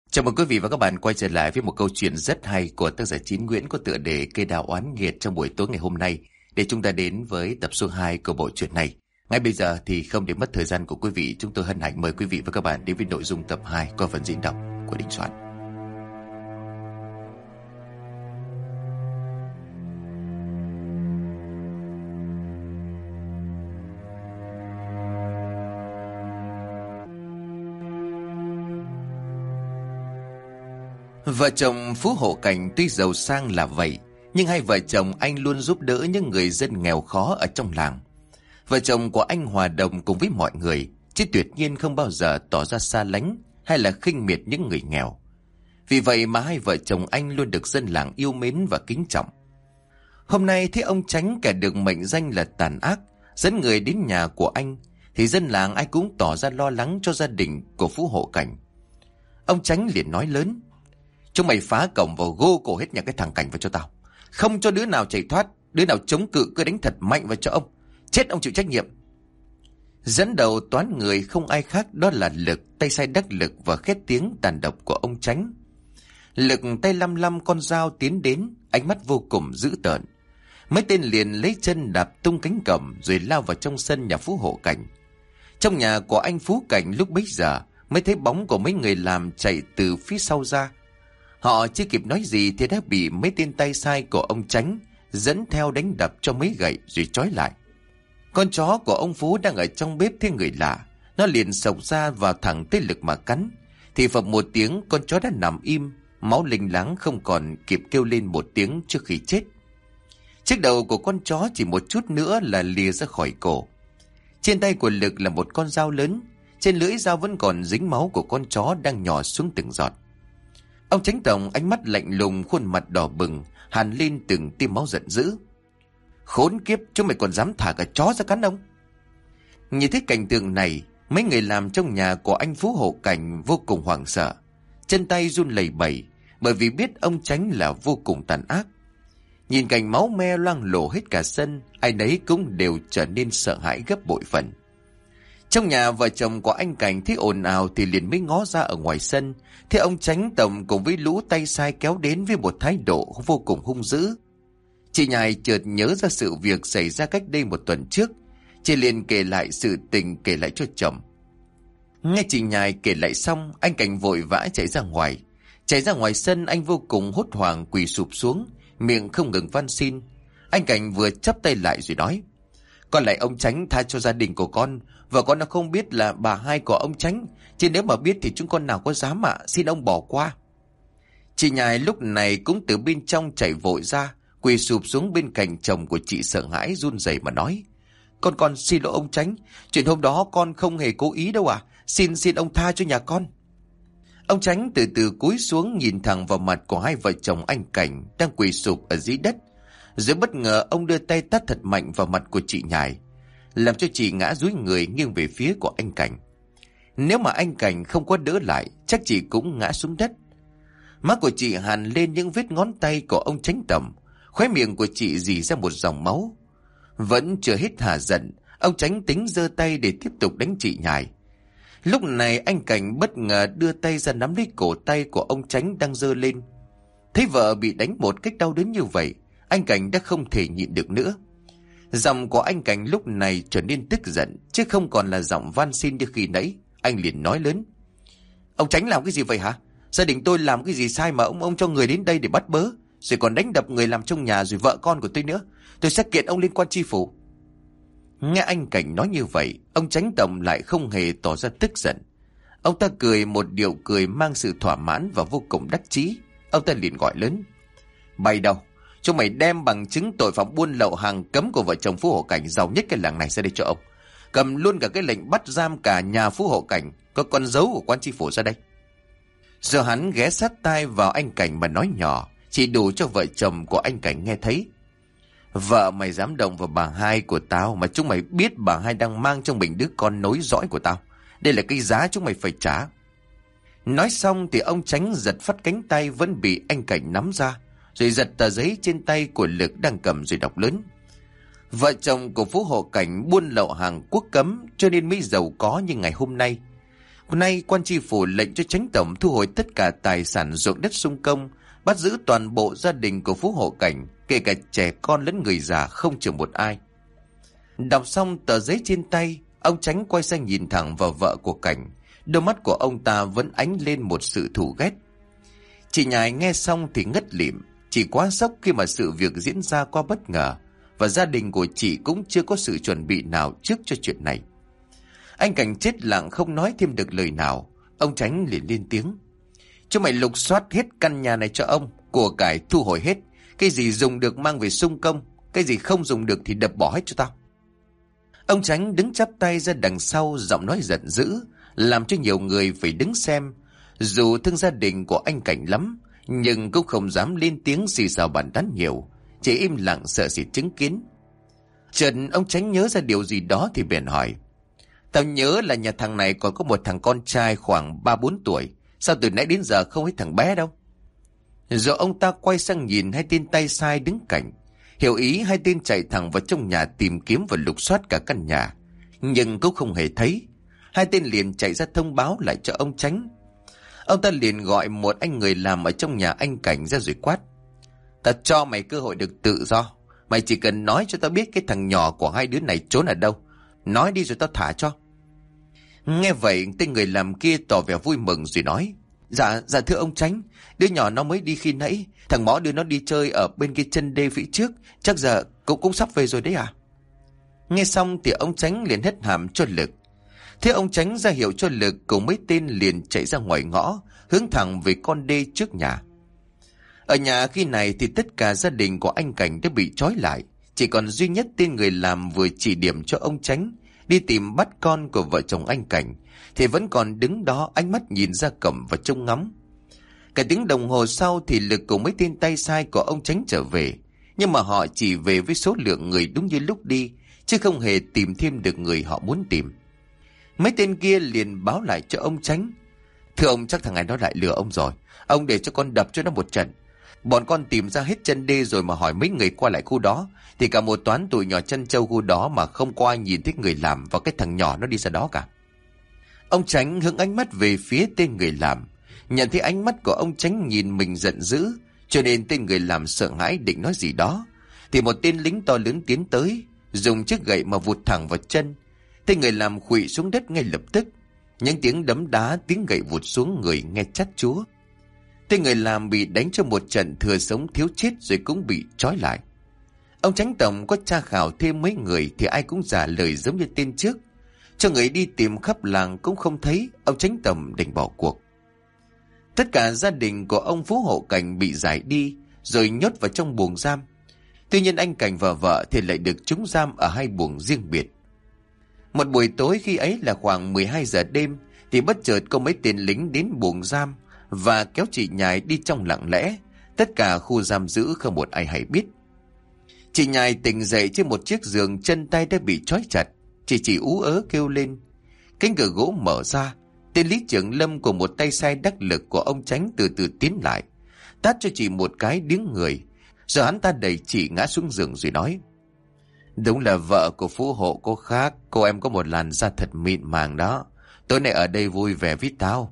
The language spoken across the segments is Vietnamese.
Chào mừng quý vị và các bạn quay trở lại với một câu chuyện rất hay của tác giả Chín Nguyễn có tựa đề Cây Đào Oán Nghiệt trong buổi tối ngày hôm nay, để chúng ta đến với tập số 2 của bộ truyện này. Ngay bây giờ thì không để mất thời gian của quý vị, chúng tôi hân hạnh mời quý vị và các bạn đến với nội dung tập 2 qua phần diễn đọc của Đình Soạn. Vợ chồng Phú Hộ Cảnh tuy giàu sang là vậy, nhưng hai vợ chồng anh luôn giúp đỡ những người dân nghèo khó ở trong làng. Vợ chồng của anh hòa đồng cùng với mọi người, chứ tuyệt nhiên không bao giờ tỏ ra xa lánh hay là khinh miệt những người nghèo. Vì vậy mà hai vợ chồng anh luôn được dân làng yêu mến và kính trọng. Hôm nay thấy ông Chánh, kẻ được mệnh danh là tàn ác, dẫn người đến nhà của anh, thì dân làng ai cũng tỏ ra lo lắng cho gia đình của Phú Hộ Cảnh. Ông Chánh liền nói lớn: "Chúng mày phá cổng vào gô cổ hết nhà cái thằng Cảnh vào cho tao. Không cho đứa nào chạy thoát, đứa nào chống cự cứ đánh thật mạnh vào cho ông. Chết ông chịu trách nhiệm." Dẫn đầu toán người không ai khác đó là Lực, tay sai đắc lực và khét tiếng tàn độc của ông Chánh. Lực tay lăm lăm con dao tiến đến, ánh mắt vô cùng dữ tợn. Mấy tên liền lấy chân đạp tung cánh cổng rồi lao vào trong sân nhà Phú Hộ Cảnh. Trong nhà của anh Phú Cảnh lúc bấy giờ mới thấy bóng của mấy người làm chạy từ phía sau ra. Họ chưa kịp nói gì thì đã bị mấy tên tay sai của ông Chánh dẫn theo đánh đập cho mấy gậy rồi trói lại. Con chó của ông Phú đang ở trong bếp thấy người lạ, nó liền xộc ra vào thẳng tới Lực mà cắn. Thì phập một tiếng, con chó đã nằm im, máu linh láng không còn kịp kêu lên một tiếng trước khi chết. Chiếc đầu của con chó chỉ một chút nữa là lìa ra khỏi cổ. Trên tay của Lực là một con dao lớn, trên lưỡi dao vẫn còn dính máu của con chó đang nhỏ xuống từng giọt. Ông Chánh Tổng ánh mắt lạnh lùng, khuôn mặt đỏ bừng, hằn lên từng tia máu giận dữ. "Khốn kiếp, chúng mày còn dám thả cả chó ra cắn ông?" Nhìn thấy cảnh tượng này, mấy người làm trong nhà của anh Phú Hộ Cảnh vô cùng hoảng sợ, chân tay run lẩy bẩy, bởi vì biết ông Chánh là vô cùng tàn ác. Nhìn cảnh máu me loang lổ hết cả sân, ai nấy cũng đều trở nên sợ hãi gấp bội phần. Trong nhà vợ chồng của anh Cảnh thấy ồn ào thì liền mới ngó ra ở ngoài sân, thấy ông Chánh Tổng cùng với lũ tay sai kéo đến với một thái độ vô cùng hung dữ. Chị Nhài chợt nhớ ra sự việc xảy ra cách đây 1 tuần trước, chị liền kể lại sự tình kể lại cho chồng. Nghe chị Nhài kể lại xong, anh Cảnh vội vã chạy ra ngoài. Chạy ra ngoài sân, anh vô cùng hốt hoảng quỳ sụp xuống, miệng không ngừng van xin. Anh Cảnh vừa chắp tay lại rồi nói: "Con lạy ông Chánh tha cho gia đình của con. Và con đã không biết là bà hai của ông Chánh, chứ nếu mà biết thì chúng con nào có dám ạ, xin ông bỏ qua." Chị Nhài lúc này cũng từ bên trong chạy vội ra, quỳ sụp xuống bên cạnh chồng của chị, sợ hãi run rẩy mà nói: Con xin lỗi ông Chánh, chuyện hôm đó con không hề cố ý đâu ạ, xin ông tha cho nhà con." Ông Chánh từ từ cúi xuống nhìn thẳng vào mặt của hai vợ chồng anh Cảnh đang quỳ sụp ở dưới đất, rồi bất ngờ ông đưa tay tát thật mạnh vào mặt của chị Nhài, làm cho chị ngã dúi người nghiêng về phía của anh Cảnh. Nếu mà anh Cảnh không có đỡ lại, chắc chị cũng ngã xuống đất. Má của chị hằn lên những vết ngón tay của ông Chánh Tổng, khóe miệng của chị rỉ ra một dòng máu. Vẫn chưa hết hả giận, ông Chánh tính giơ tay để tiếp tục đánh chị Nhài. Lúc này anh Cảnh bất ngờ đưa tay ra nắm lấy cổ tay của ông Chánh đang giơ lên. Thấy vợ bị đánh một cách đau đớn như vậy, anh Cảnh đã không thể nhịn được nữa. Giọng của anh Cảnh lúc này trở nên tức giận, chứ không còn là giọng van xin như khi nãy. Anh liền nói lớn: "Ông Chánh làm cái gì vậy hả? Gia đình tôi làm cái gì sai mà ông cho người đến đây để bắt bớ, rồi còn đánh đập người làm trong nhà, rồi vợ con của tôi nữa. Tôi sẽ kiện ông lên quan tri phủ." Nghe anh Cảnh nói như vậy, ông Chánh Tổng lại không hề tỏ ra tức giận. Ông ta cười một điệu cười mang sự thỏa mãn và vô cùng đắc chí. Ông ta liền gọi lớn: "Bày đâu, chúng mày đem bằng chứng tội phạm buôn lậu hàng cấm của vợ chồng Phú Hộ Cảnh giàu nhất cái làng này ra đây cho ông. Cầm luôn cả cái lệnh bắt giam cả nhà Phú Hộ Cảnh có con dấu của quan tri phủ ra đây." Rồi hắn ghé sát tai vào anh Cảnh mà nói nhỏ, chỉ đủ cho vợ chồng của anh Cảnh nghe thấy: "Vợ mày dám động vào bà hai của tao mà chúng mày biết bà hai đang mang trong mình đứa con nối dõi của tao. Đây là cái giá chúng mày phải trả." Nói xong thì ông Chánh giật phát cánh tay vẫn bị anh Cảnh nắm ra, rồi giật tờ giấy trên tay của Lực đang cầm rồi đọc lớn: "Vợ chồng của Phú Hộ Cảnh buôn lậu hàng quốc cấm cho nên mới giàu có như ngày hôm nay. Nay quan tri phủ lệnh cho Chánh tổng thu hồi tất cả tài sản ruộng đất xung công, bắt giữ toàn bộ gia đình của Phú Hộ Cảnh, kể cả trẻ con lẫn người già, không chừa một ai. Đọc xong tờ giấy trên tay, ông Chánh quay sang nhìn thẳng vào vợ của Cảnh. Đôi mắt của ông ta vẫn ánh lên một sự thù ghét. Chị Nhài nghe xong thì ngất lịm. Chị quá sốc khi mà sự việc diễn ra quá bất ngờ, và gia đình của chị cũng chưa có sự chuẩn bị nào trước cho chuyện này. Anh Cảnh chết lặng không nói thêm được lời nào. Ông Chánh liền lên tiếng: "Chúng mày lục soát hết căn nhà này cho ông, của cải thu hồi hết. Cái gì dùng được mang về xung công, cái gì không dùng được thì đập bỏ hết cho tao." Ông Chánh đứng chắp tay ra đằng sau, giọng nói giận dữ, làm cho nhiều người phải đứng xem. Dù thương gia đình của anh Cảnh lắm, nhưng cũng không dám lên tiếng xì xào bàn tán nhiều, chỉ im lặng sợ sự chứng kiến. Chợt ông Chánh nhớ ra điều gì đó thì bèn hỏi: "Tao nhớ là nhà thằng này còn có một thằng con trai khoảng 3-4 tuổi. Sao từ nãy đến giờ không thấy thằng bé đâu?" Rồi ông ta quay sang nhìn hai tên tay sai đứng cạnh. Hiểu ý, hai tên chạy thẳng vào trong nhà tìm kiếm và lục soát cả căn nhà, nhưng cũng không hề thấy. Hai tên liền chạy ra thông báo lại cho ông Chánh. Ông ta liền gọi một anh người làm ở trong nhà anh Cảnh ra rồi quát: "Tao cho mày cơ hội được tự do. Mày chỉ cần nói cho tao biết cái thằng nhỏ của hai đứa này trốn ở đâu. Nói đi rồi tao thả cho." Nghe vậy, tên người làm kia tỏ vẻ vui mừng rồi nói: Dạ thưa ông Chánh, đứa nhỏ nó mới đi khi nãy. Thằng Mõ đưa nó đi chơi ở bên kia chân đê phía trước. Chắc giờ cũng sắp về rồi đấy à?" Nghe xong thì ông Chánh liền hét hàm cho Lực. Thế ông Chánh ra hiệu cho Lực cùng mấy tên liền chạy ra ngoài ngõ, hướng thẳng về con đê trước nhà. Ở nhà khi này thì tất cả gia đình của anh Cảnh đã bị trói lại. Chỉ còn duy nhất tên người làm vừa chỉ điểm cho ông Chánh đi tìm bắt con của vợ chồng anh Cảnh thì vẫn còn đứng đó, ánh mắt nhìn ra cổng và trông ngóng. Cả tiếng đồng hồ sau thì Lực cùng mấy tên tay sai của ông Chánh trở về. Nhưng mà họ chỉ về với số lượng người đúng như lúc đi, chứ không hề tìm thêm được người họ muốn tìm. Mấy tên kia liền báo lại cho ông Chánh: "Thưa ông, chắc thằng này nó lại lừa ông rồi. Ông để cho con đập cho nó một trận. Bọn con tìm ra hết chân đê rồi mà hỏi mấy người qua lại khu đó, thì cả một toán tụi nhỏ chân trâu khu đó mà không có ai nhìn thấy người làm và cái thằng nhỏ nó đi ra đó cả." Ông Chánh hướng ánh mắt về phía tên người làm. Nhận thấy ánh mắt của ông Chánh nhìn mình giận dữ, cho nên tên người làm sợ hãi định nói gì đó, thì một tên lính to lớn tiến tới, dùng chiếc gậy mà vụt thẳng vào chân. Tên người làm khuỵu xuống đất ngay lập tức. Những tiếng đấm đá, tiếng gậy vụt xuống người nghe chát chúa. Tên người làm bị đánh cho một trận thừa sống thiếu chết rồi cũng bị trói lại. Ông Chánh tổng có tra khảo thêm mấy người thì ai cũng trả lời giống như tên trước. Cho người đi tìm khắp làng cũng không thấy. Ông Chánh tổng đành bỏ cuộc. Tất cả gia đình của ông Phú Hộ Cảnh bị giải đi rồi nhốt vào trong buồng giam. Tuy nhiên anh Cảnh và vợ thì lại được trúng giam ở hai buồng riêng biệt. Một buổi tối khi ấy là khoảng 12 giờ đêm thì bất chợt có mấy tên lính đến buồng giam và kéo chị Nhài đi trong lặng lẽ. Tất cả khu giam giữ không một ai hay biết. Chị Nhài tỉnh dậy trên một chiếc giường, chân tay đã bị trói chặt. Chị chỉ ú ớ kêu lên. Cánh cửa gỗ mở ra. Tên Lý Trưởng Lâm của một tay sai đắc lực của ông Chánh từ từ tiến lại, tát cho chị một cái điếng người. Rồi hắn ta đẩy chị ngã xuống giường rồi nói: "Đúng là vợ của Phú Hộ cô khác. Cô em có một làn da thật mịn màng đó. Tối nay ở đây vui vẻ với tao."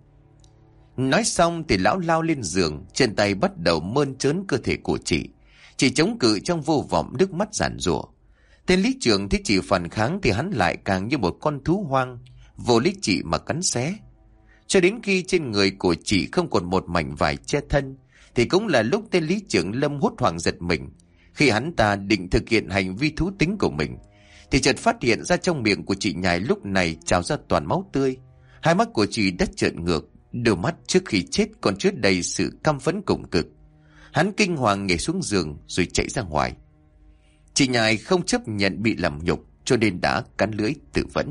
Nói xong thì lão lao lên giường, chân tay bắt đầu mơn trớn cơ thể của chị. Chị chống cự trong vô vọng, nước mắt giàn giụa. Tên Lý Trưởng thấy chị phản kháng thì hắn lại càng như một con thú hoang, vô lý chị mà cắn xé. Cho đến khi trên người của chị không còn một mảnh vải che thân thì cũng là lúc tên Lý Trưởng Lâm hốt hoảng giật mình. Khi hắn ta định thực hiện hành vi thú tính của mình thì chợt phát hiện ra trong miệng của chị Nhài lúc này trào ra toàn máu tươi. Hai mắt của chị đã trợn ngược, đôi mắt trước khi chết còn chứa đầy sự căm phẫn cùng cực. Hắn kinh hoàng nhảy xuống giường rồi chạy ra ngoài. Chị Nhài không chấp nhận bị làm nhục cho nên đã cắn lưỡi tự vẫn.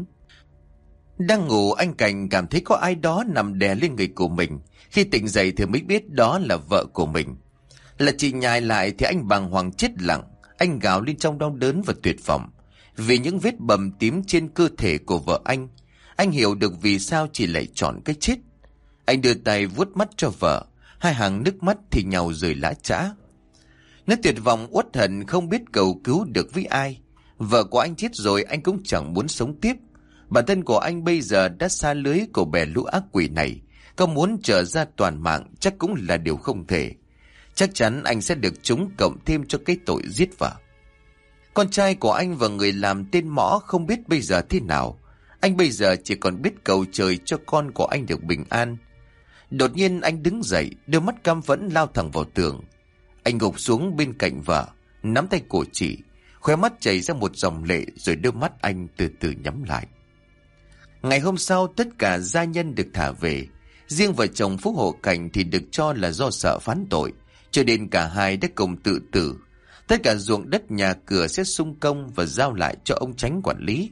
Đang ngủ, anh Cảnh cảm thấy có ai đó nằm đè lên người của mình. Khi tỉnh dậy thì mới biết đó là vợ của mình. Là chị Nhài lại thì anh bàng hoàng chết lặng. Anh gào lên trong đau đớn và tuyệt vọng vì những vết bầm tím trên cơ thể của vợ anh. Anh hiểu được vì sao chị lại chọn cái chết. Anh đưa tay vuốt mắt cho vợ, hai hàng nước mắt thì nhàu rơi lã chã. Nó tuyệt vọng uất hận không biết cầu cứu được với ai. Vợ của anh chết rồi anh cũng chẳng muốn sống tiếp. Bản thân của anh bây giờ đã xa lưới của bè lũ ác quỷ này, có muốn trở ra toàn mạng chắc cũng là điều không thể. Chắc chắn anh sẽ được chúng cộng thêm cho cái tội giết vợ. Con trai của anh và người làm tên Mõ không biết bây giờ thế nào. Anh bây giờ chỉ còn biết cầu trời cho con của anh được bình an. Đột nhiên anh đứng dậy, đôi mắt căm phẫn lao thẳng vào tường. Anh gục xuống bên cạnh vợ, nắm tay cổ chị, khóe mắt chảy ra một dòng lệ, rồi đôi mắt anh từ từ nhắm lại. Ngày hôm sau tất cả gia nhân được thả về. Riêng vợ chồng Phúc Hộ Cảnh thì được cho là do sợ phán tội, cho nên cả hai đã cùng tự tử. Tất cả ruộng đất nhà cửa sẽ xung công và giao lại cho ông Chánh quản lý.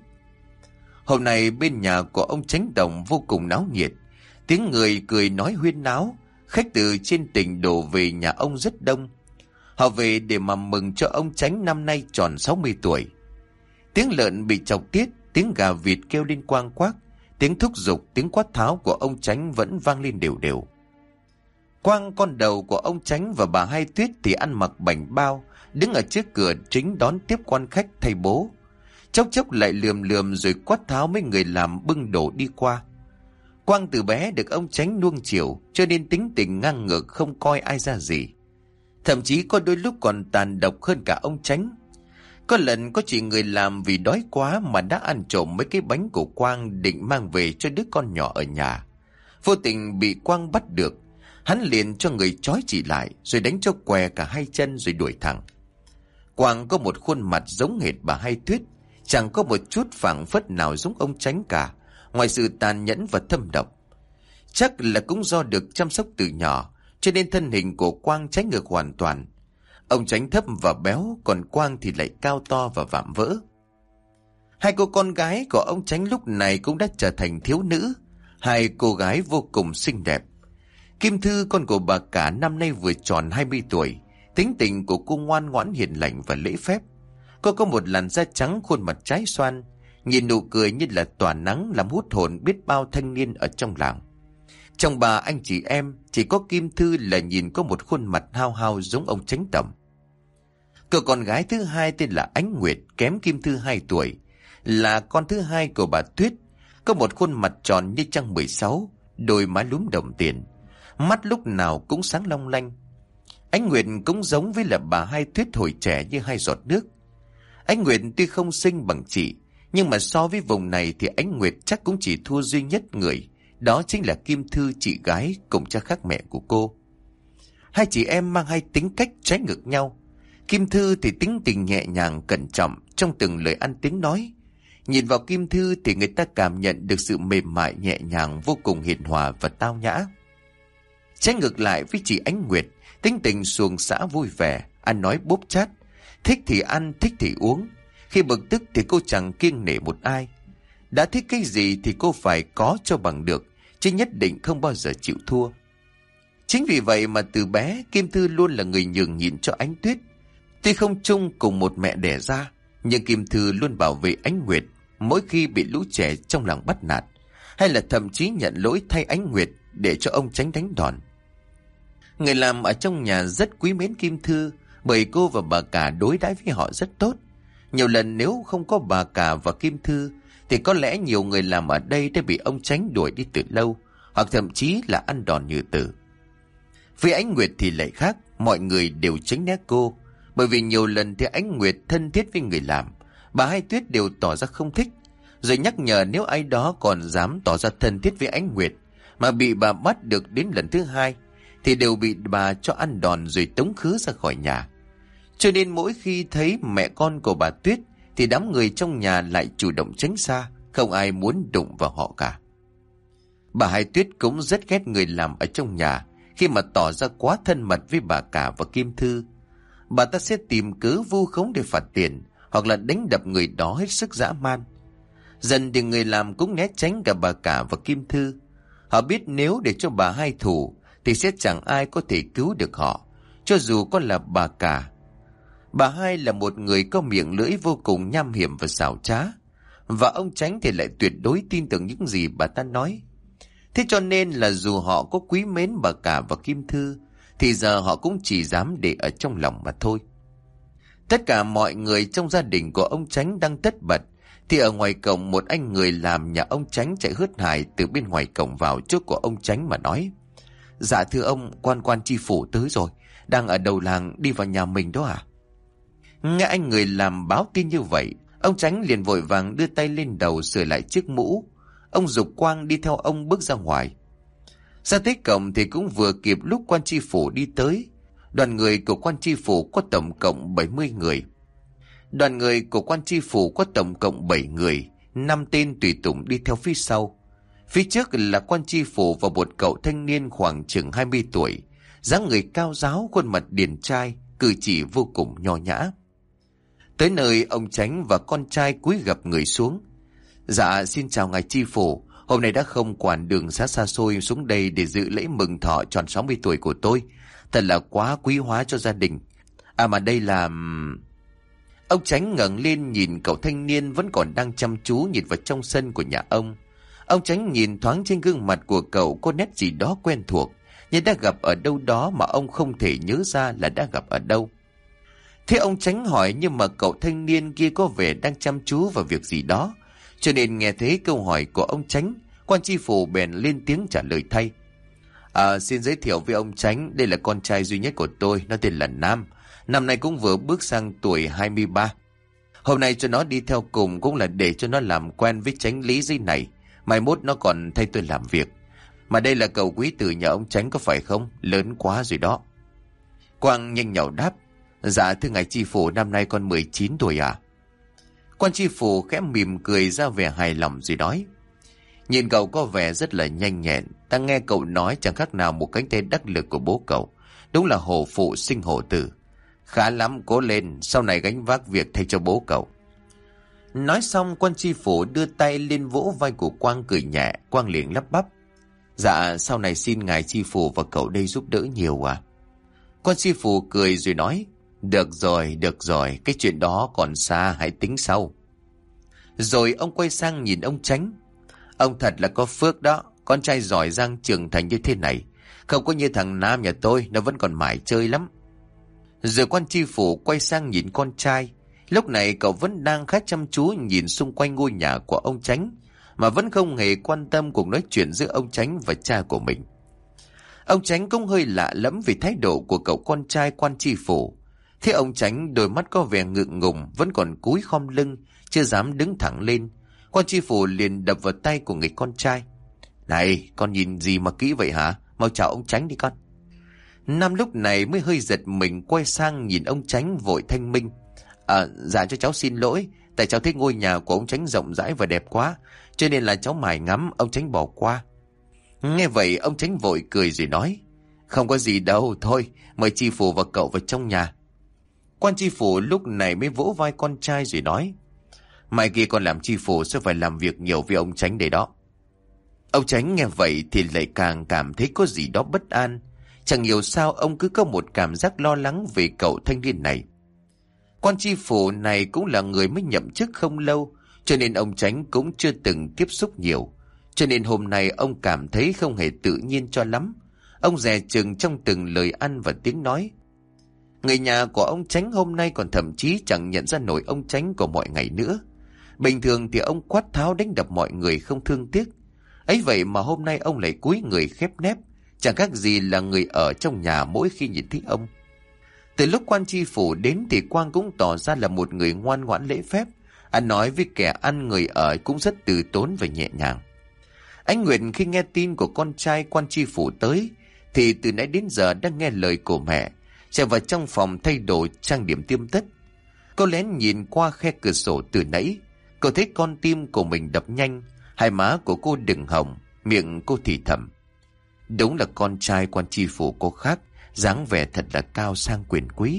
Hôm nay bên nhà của ông Chánh Đồng vô cùng náo nhiệt. Tiếng người cười nói huyên náo, khách từ trên tỉnh đổ về nhà ông rất đông. Họ về để mà mừng cho ông Chánh năm nay tròn 60 tuổi. Tiếng lợn bị chọc tiết, tiếng gà vịt kêu lên quang quác, tiếng thúc giục, tiếng quát tháo của ông Chánh vẫn vang lên đều đều. Quang con đầu của ông Chánh và bà Hai Tuyết thì ăn mặc bảnh bao, đứng ở trước cửa chính đón tiếp quan khách thay bố. Chốc chốc lại lườm lườm rồi quát tháo mấy người làm bưng đổ đi qua. Quang từ bé được ông Chánh nuông chiều, cho nên tính tình ngang ngược không coi ai ra gì. Thậm chí có đôi lúc còn tàn độc hơn cả ông Chánh. Có lần có chị người làm vì đói quá mà đã ăn trộm mấy cái bánh của Quang định mang về cho đứa con nhỏ ở nhà. Vô tình bị Quang bắt được. Hắn liền cho người trói chị lại, rồi đánh cho què cả hai chân rồi đuổi thẳng. Quang có một khuôn mặt giống hệt bà Hai Tuyết, chẳng có một chút phảng phất nào giống ông Chánh cả, ngoài sự tàn nhẫn và thâm độc. Chắc là cũng do được chăm sóc từ nhỏ, cho nên thân hình của Quang trái ngược hoàn toàn. Ông Chánh thấp và béo, còn Quang thì lại cao to và vạm vỡ. Hai cô con gái của ông Chánh lúc này cũng đã trở thành thiếu nữ, hai cô gái vô cùng xinh đẹp. Kim Thư, con của bà cả, năm nay vừa tròn 20 tuổi, tính tình của cô ngoan ngoãn hiền lành và lễ phép. Cô có một làn da trắng, khuôn mặt trái xoan, nhìn nụ cười như là tỏa nắng làm hút hồn biết bao thanh niên ở trong làng. Trong bà anh chị em, chỉ có Kim Thư là nhìn có một khuôn mặt hao hao giống ông Chánh Tổng. Cậu con gái thứ hai tên là Ánh Nguyệt, kém Kim Thư 2 tuổi, là con thứ hai của bà Tuyết, có một khuôn mặt tròn như trăng 16, đôi má lúm đồng tiền, mắt lúc nào cũng sáng long lanh. Ánh Nguyệt cũng giống với là bà Hai Tuyết hồi trẻ như hai giọt nước. Ánh Nguyệt tuy không xinh bằng chị, nhưng mà so với vùng này thì Ánh Nguyệt chắc cũng chỉ thua duy nhất người, đó chính là Kim Thư, chị gái cùng cha khác mẹ của cô. Hai chị em mang hai tính cách trái ngược nhau. Kim Thư thì tính tình nhẹ nhàng cẩn trọng trong từng lời ăn tiếng nói. Nhìn vào Kim Thư thì người ta cảm nhận được sự mềm mại nhẹ nhàng, vô cùng hiền hòa và tao nhã. Trái ngược lại với chị Ánh Nguyệt, tính tình xuồng xã vui vẻ, ăn nói bốp chát, thích thì ăn, thích thì uống. Khi bực tức thì cô chẳng kiêng nể một ai. Đã thích cái gì thì cô phải có cho bằng được, chứ nhất định không bao giờ chịu thua. Chính vì vậy mà từ bé Kim Thư luôn là người nhường nhịn cho Ánh Tuyết. Tuy không chung cùng một mẹ đẻ ra, nhưng Kim Thư luôn bảo vệ Ánh Nguyệt mỗi khi bị lũ trẻ trong làng bắt nạt, hay là thậm chí nhận lỗi thay Ánh Nguyệt để cho ông Chánh đánh đòn. Người làm ở trong nhà rất quý mến Kim Thư, bởi cô và bà cả đối đãi với họ rất tốt. Nhiều lần nếu không có bà cả và Kim Thư thì có lẽ nhiều người làm ở đây đã bị ông Chánh đuổi đi từ lâu, hoặc thậm chí là ăn đòn như tử. Với Ánh Nguyệt thì lại khác, mọi người đều tránh né cô, bởi vì nhiều lần thì Ánh Nguyệt thân thiết với người làm, bà Hai Tuyết đều tỏ ra không thích, rồi nhắc nhở nếu ai đó còn dám tỏ ra thân thiết với Ánh Nguyệt mà bị bà bắt được đến lần thứ hai thì đều bị bà cho ăn đòn rồi tống khứ ra khỏi nhà. Cho nên mỗi khi thấy mẹ con của bà Tuyết thì đám người trong nhà lại chủ động tránh xa, không ai muốn đụng vào họ cả. Bà Hai Tuyết cũng rất ghét người làm ở trong nhà khi mà tỏ ra quá thân mật với bà cả và Kim Thư. Bà ta sẽ tìm cớ vu khống để phạt tiền, hoặc là đánh đập người đó hết sức dã man. Dần thì người làm cũng né tránh cả bà cả và Kim Thư. Họ biết nếu để cho bà Hai thủ thì sẽ chẳng ai có thể cứu được họ, cho dù có là bà cả. Bà Hai là một người có miệng lưỡi vô cùng nham hiểm và xảo trá, và ông Chánh thì lại tuyệt đối tin tưởng những gì bà ta nói. Thế cho nên là dù họ có quý mến bà cả và Kim Thư thì giờ họ cũng chỉ dám để ở trong lòng mà thôi. Tất cả mọi người trong gia đình của ông Chánh đang tất bật Thì ở ngoài cổng, một anh người làm nhà ông Chánh chạy hớt hải từ bên ngoài cổng vào trước của ông Chánh mà nói: "Dạ thưa ông, quan tri phủ tới rồi, đang ở đầu làng đi vào nhà mình đó à?" Nghe anh người làm báo tin như vậy, ông Chánh liền vội vàng đưa tay lên đầu sửa lại chiếc mũ. Ông giục Quang đi theo ông bước ra ngoài. Ra tới cổng thì cũng vừa kịp lúc quan tri phủ đi tới. Đoàn người của quan tri phủ có tổng cộng 70 người. Đoàn người của quan tri phủ có tổng cộng 7 người, 5 tên tùy tùng đi theo phía sau. Phía trước là quan tri phủ và một cậu thanh niên khoảng chừng 20 tuổi, dáng người cao ráo, khuôn mặt điển trai, cử chỉ vô cùng nho nhã. Tới nơi, ông Chánh và con trai cúi gập người xuống. "Dạ xin chào ngài tri phủ, hôm nay đã không quản đường xa xôi xuống đây để dự lễ mừng thọ tròn 60 tuổi của tôi. Thật là quá quý hóa cho gia đình. À mà đây là..." Ông Chánh ngẩng lên nhìn cậu thanh niên vẫn còn đang chăm chú nhìn vào trong sân của nhà ông. Ông Chánh nhìn thoáng trên gương mặt của cậu có nét gì đó quen thuộc, nhưng đã gặp ở đâu đó mà ông không thể nhớ ra là đã gặp ở đâu. Thế ông Chánh hỏi, nhưng mà cậu thanh niên kia có vẻ đang chăm chú vào việc gì đó, cho nên nghe thấy câu hỏi của ông Chánh, quan tri phủ bèn lên tiếng trả lời thay. Xin giới thiệu với ông Chánh, đây là con trai duy nhất của tôi, nó tên là Nam. Năm nay cũng vừa bước sang tuổi 23. Hôm nay cho nó đi theo cùng cũng là để cho nó làm quen với Chánh lý dưới này, mai mốt nó còn thay tôi làm việc. Mà đây là cậu quý tử nhà ông Chánh có phải không? Lớn quá rồi đó. Quang nhanh nhảu đáp: "Dạ thưa ngài tri phủ, năm nay con 19 tuổi à?" Quan tri phủ khẽ mỉm cười ra vẻ hài lòng rồi nói: "Nhìn cậu có vẻ rất là nhanh nhẹn, ta nghe cậu nói chẳng khác nào một cánh tay đắc lực của bố cậu. Đúng là hổ phụ sinh hổ tử. Khá lắm, cố lên, sau này gánh vác việc thay cho bố cậu." Nói xong, quan tri phủ đưa tay lên vỗ vai của Quang cười nhẹ. Quang liền lắp bắp: "Dạ sau này xin ngài tri phủ và cậu đây giúp đỡ nhiều à?" Quan tri phủ cười rồi nói: được rồi, cái chuyện đó còn xa, hãy tính sau." Rồi ông quay sang nhìn ông Chánh: "Ông thật là có phước đó, con trai giỏi giang trưởng thành như thế này. Không có như thằng Nam nhà tôi, nó vẫn còn mải chơi lắm." Rồi quan tri phủ quay sang nhìn con trai. Lúc này cậu vẫn đang khá chăm chú nhìn xung quanh ngôi nhà của ông Chánh, mà vẫn không hề quan tâm cuộc nói chuyện giữa ông Chánh và cha của mình. Ông Chánh cũng hơi lạ lẫm vì thái độ của cậu con trai quan tri phủ. Thế ông Chánh đôi mắt có vẻ ngượng ngùng, vẫn còn cúi khom lưng, chưa dám đứng thẳng lên. Quan tri phủ liền đập vào tay của người con trai: "Này, con nhìn gì mà kỹ vậy hả? Mau chào ông Chánh đi con." Nam lúc này mới hơi giật mình, quay sang nhìn ông Chánh vội thanh minh: Dạ cho cháu xin lỗi, tại cháu thấy ngôi nhà của ông Chánh rộng rãi và đẹp quá, cho nên là cháu mải ngắm, ông Chánh bỏ qua." Nghe vậy ông Chánh vội cười rồi nói: "Không có gì đâu, thôi mời tri phủ và cậu vào trong nhà." Quan tri phủ lúc này mới vỗ vai con trai rồi nói: "Mai kia con làm tri phủ sẽ phải làm việc nhiều với ông Chánh để đó." Ông Chánh nghe vậy thì lại càng cảm thấy có gì đó bất an. Chẳng hiểu sao ông cứ có một cảm giác lo lắng về cậu thanh niên này. Quan tri phủ này cũng là người mới nhậm chức không lâu, cho nên ông Chánh cũng chưa từng tiếp xúc nhiều. Cho nên hôm nay ông cảm thấy không hề tự nhiên cho lắm. Ông dè chừng trong từng lời ăn và tiếng nói. Người nhà của ông Chánh hôm nay còn thậm chí chẳng nhận ra nổi ông Chánh của mọi ngày nữa. Bình thường thì ông quát tháo đánh đập mọi người không thương tiếc. Ấy vậy mà hôm nay ông lại cúi người khép nép, chẳng khác gì là người ở trong nhà mỗi khi nhìn thấy ông. Từ lúc quan tri phủ đến thì Quang cũng tỏ ra là một người ngoan ngoãn lễ phép, ăn nói với kẻ ăn người ở cũng rất từ tốn và nhẹ nhàng. Anh Nguyệt khi nghe tin của con trai quan tri phủ tới thì từ nãy đến giờ đang nghe lời của mẹ, chạy vào trong phòng thay đồ trang điểm tươm tất. Cô lén nhìn qua khe cửa sổ từ nãy, cô thấy con tim của mình đập nhanh, hai má của cô đừng hồng, miệng cô thì thầm: "Đúng là con trai quan tri phủ cô khác, dáng vẻ thật là cao sang quyền quý."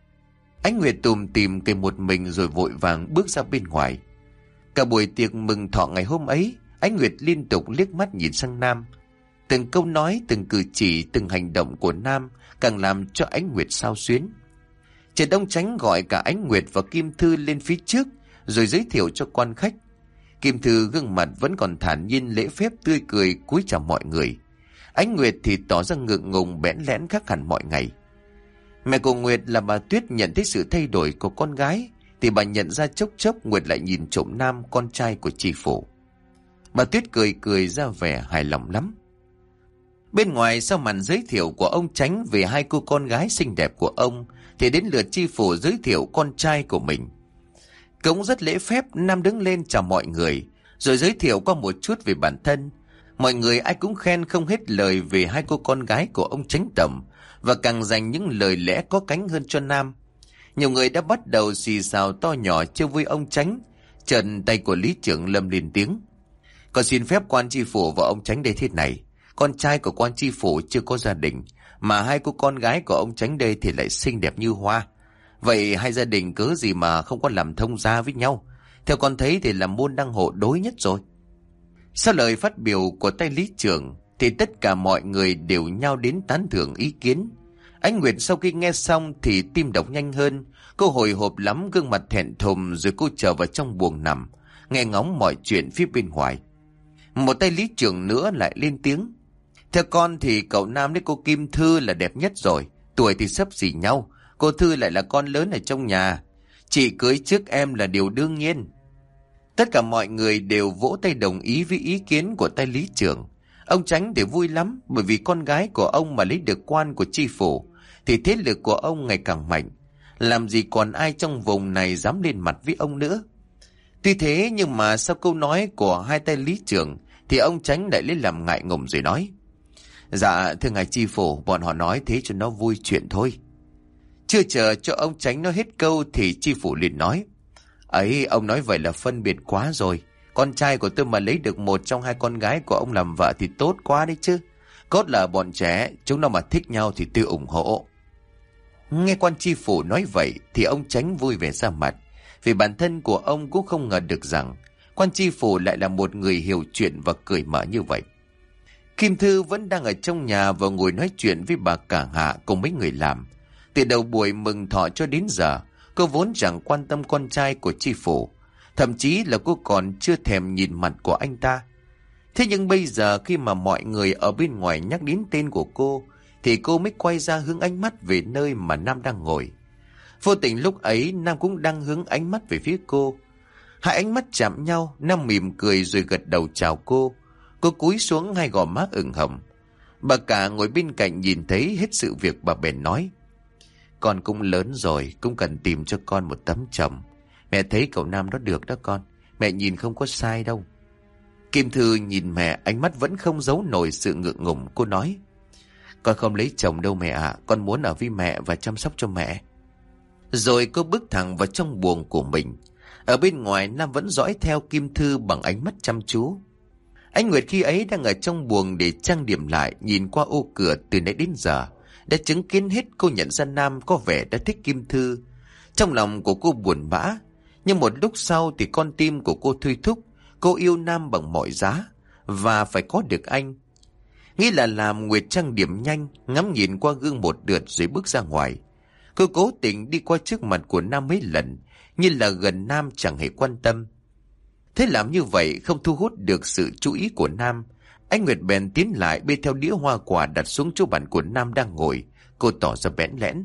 Anh Nguyệt tủm tỉm cười một mình rồi vội vàng bước ra bên ngoài. Cả buổi tiệc mừng thọ ngày hôm ấy, anh Nguyệt liên tục liếc mắt nhìn sang Nam. Từng câu nói, từng cử chỉ, từng hành động của Nam càng làm cho anh Nguyệt xao xuyến. Trần Đông Chánh gọi cả anh Nguyệt và Kim Thư lên phía trước rồi giới thiệu cho quan khách. Kim Thư gương mặt vẫn còn thản nhiên lễ phép tươi cười cúi chào mọi người. Anh Nguyệt thì tỏ ra ngượng ngùng bẽn lẽn khác hẳn mọi ngày. Mẹ của Nguyệt là bà Tuyết nhận thấy sự thay đổi của con gái thì bà nhận ra chốc chốc Nguyệt lại nhìn trộm Nam, con trai của tri phủ. Bà Tuyết cười cười ra vẻ hài lòng lắm. Bên ngoài sau màn giới thiệu của ông Chánh về hai cô con gái xinh đẹp của ông, thì đến lượt tri phủ giới thiệu con trai của mình. Cũng rất lễ phép, Nam đứng lên chào mọi người, rồi giới thiệu qua một chút về bản thân. Mọi người ai cũng khen không hết lời về hai cô con gái của ông Chánh Tổng, và càng dành những lời lẽ có cánh hơn cho Nam. Nhiều người đã bắt đầu xì xào to nhỏ trêu vui ông Chánh. Chợt tay của Lý Trưởng Lâm lên tiếng: "Con xin phép quan tri phủ và ông Chánh đây thế này. Con trai của quan tri phủ chưa có gia đình, mà hai cô con gái của ông Chánh đây thì lại xinh đẹp như hoa. Vậy hai gia đình cớ gì mà không có làm thông gia với nhau? Theo con thấy thì là môn đăng hộ đối nhất rồi." Sau lời phát biểu của tay Lý Trưởng thì tất cả mọi người đều nhao đến tán thưởng ý kiến. Ánh Nguyệt sau khi nghe xong thì tim đập nhanh hơn. Cô hồi hộp lắm, gương mặt thẹn thùng, rồi cô trở vào trong buồng nằm, nghe ngóng mọi chuyện phía bên ngoài. Một tay Lý Trưởng nữa lại lên tiếng: "Theo con thì cậu Nam với cô Kim Thư là đẹp nhất rồi. Tuổi thì xấp xỉ nhau, cô Thư lại là con lớn ở trong nhà. Chị cưới trước em là điều đương nhiên." Tất cả mọi người đều vỗ tay đồng ý với ý kiến của tay Lý Trưởng. Ông Chánh thì vui lắm, bởi vì con gái của ông mà lấy được quan của tri phủ thì thế lực của ông ngày càng mạnh. Làm gì còn ai trong vùng này dám lên mặt với ông nữa. Tuy thế nhưng mà sau câu nói của hai tay Lý Trưởng thì ông Chánh lại lấy làm ngại ngùng rồi nói: "Dạ thưa ngài tri phủ, bọn họ nói thế cho nó vui chuyện thôi." Chưa chờ cho ông Chánh nói hết câu thì tri phủ liền nói: "Ấy, ông nói vậy là phân biệt quá rồi. Con trai của tôi mà lấy được một trong hai con gái của ông làm vợ thì tốt quá đấy chứ. Cốt là bọn trẻ, chúng nó mà thích nhau thì tôi ủng hộ." Nghe quan tri phủ nói vậy thì ông Chánh vui vẻ ra mặt, vì bản thân của ông cũng không ngờ được rằng quan tri phủ lại là một người hiểu chuyện và cởi mở như vậy. Kim Thư vẫn đang ở trong nhà và ngồi nói chuyện với bà Cả Hạ cùng mấy người làm. Từ đầu buổi mừng thọ cho đến giờ, cô vốn chẳng quan tâm con trai của tri phủ, thậm chí là cô còn chưa thèm nhìn mặt của anh ta. Thế nhưng bây giờ khi mà mọi người ở bên ngoài nhắc đến tên của cô thì cô mới quay ra hướng ánh mắt về nơi mà Nam đang ngồi. Vô tình lúc ấy Nam cũng đang hướng ánh mắt về phía cô. Hai ánh mắt chạm nhau, Nam mỉm cười rồi gật đầu chào cô. Cô cúi xuống, hai gò má ửng hồng. Bà Cả ngồi bên cạnh nhìn thấy hết sự việc, bà bèn nói: "Con cũng lớn rồi, cũng cần tìm cho con một tấm chồng. Mẹ thấy cậu Nam đó được đó con, mẹ nhìn không có sai đâu." Kim Thư nhìn mẹ, ánh mắt vẫn không giấu nổi sự ngượng ngùng. Cô nói: "Con không lấy chồng đâu mẹ ạ, con muốn ở với mẹ và chăm sóc cho mẹ." Rồi cô bước thẳng vào trong buồng của mình. Ở bên ngoài Nam vẫn dõi theo Kim Thư bằng ánh mắt chăm chú. Anh Nguyệt khi ấy đang ở trong buồng để trang điểm lại, nhìn qua ô cửa từ nãy đến giờ, đã chứng kiến hết. Cô nhận ra Nam có vẻ đã thích Kim Thư. Trong lòng của cô buồn bã, nhưng một lúc sau thì con tim của cô thôi thúc. Cô yêu Nam bằng mọi giá và phải có được anh. Nghĩ là làm, Nguyệt trang điểm nhanh, ngắm nhìn qua gương một lượt rồi bước ra ngoài. Cô cố tình đi qua trước mặt của Nam mấy lần, như là gần Nam chẳng hề quan tâm. Thế làm như vậy không thu hút được sự chú ý của Nam. Anh Nguyệt bèn tiến lại bê theo đĩa hoa quả đặt xuống chỗ bàn của Nam đang ngồi. Cô tỏ ra bẽn lẽn: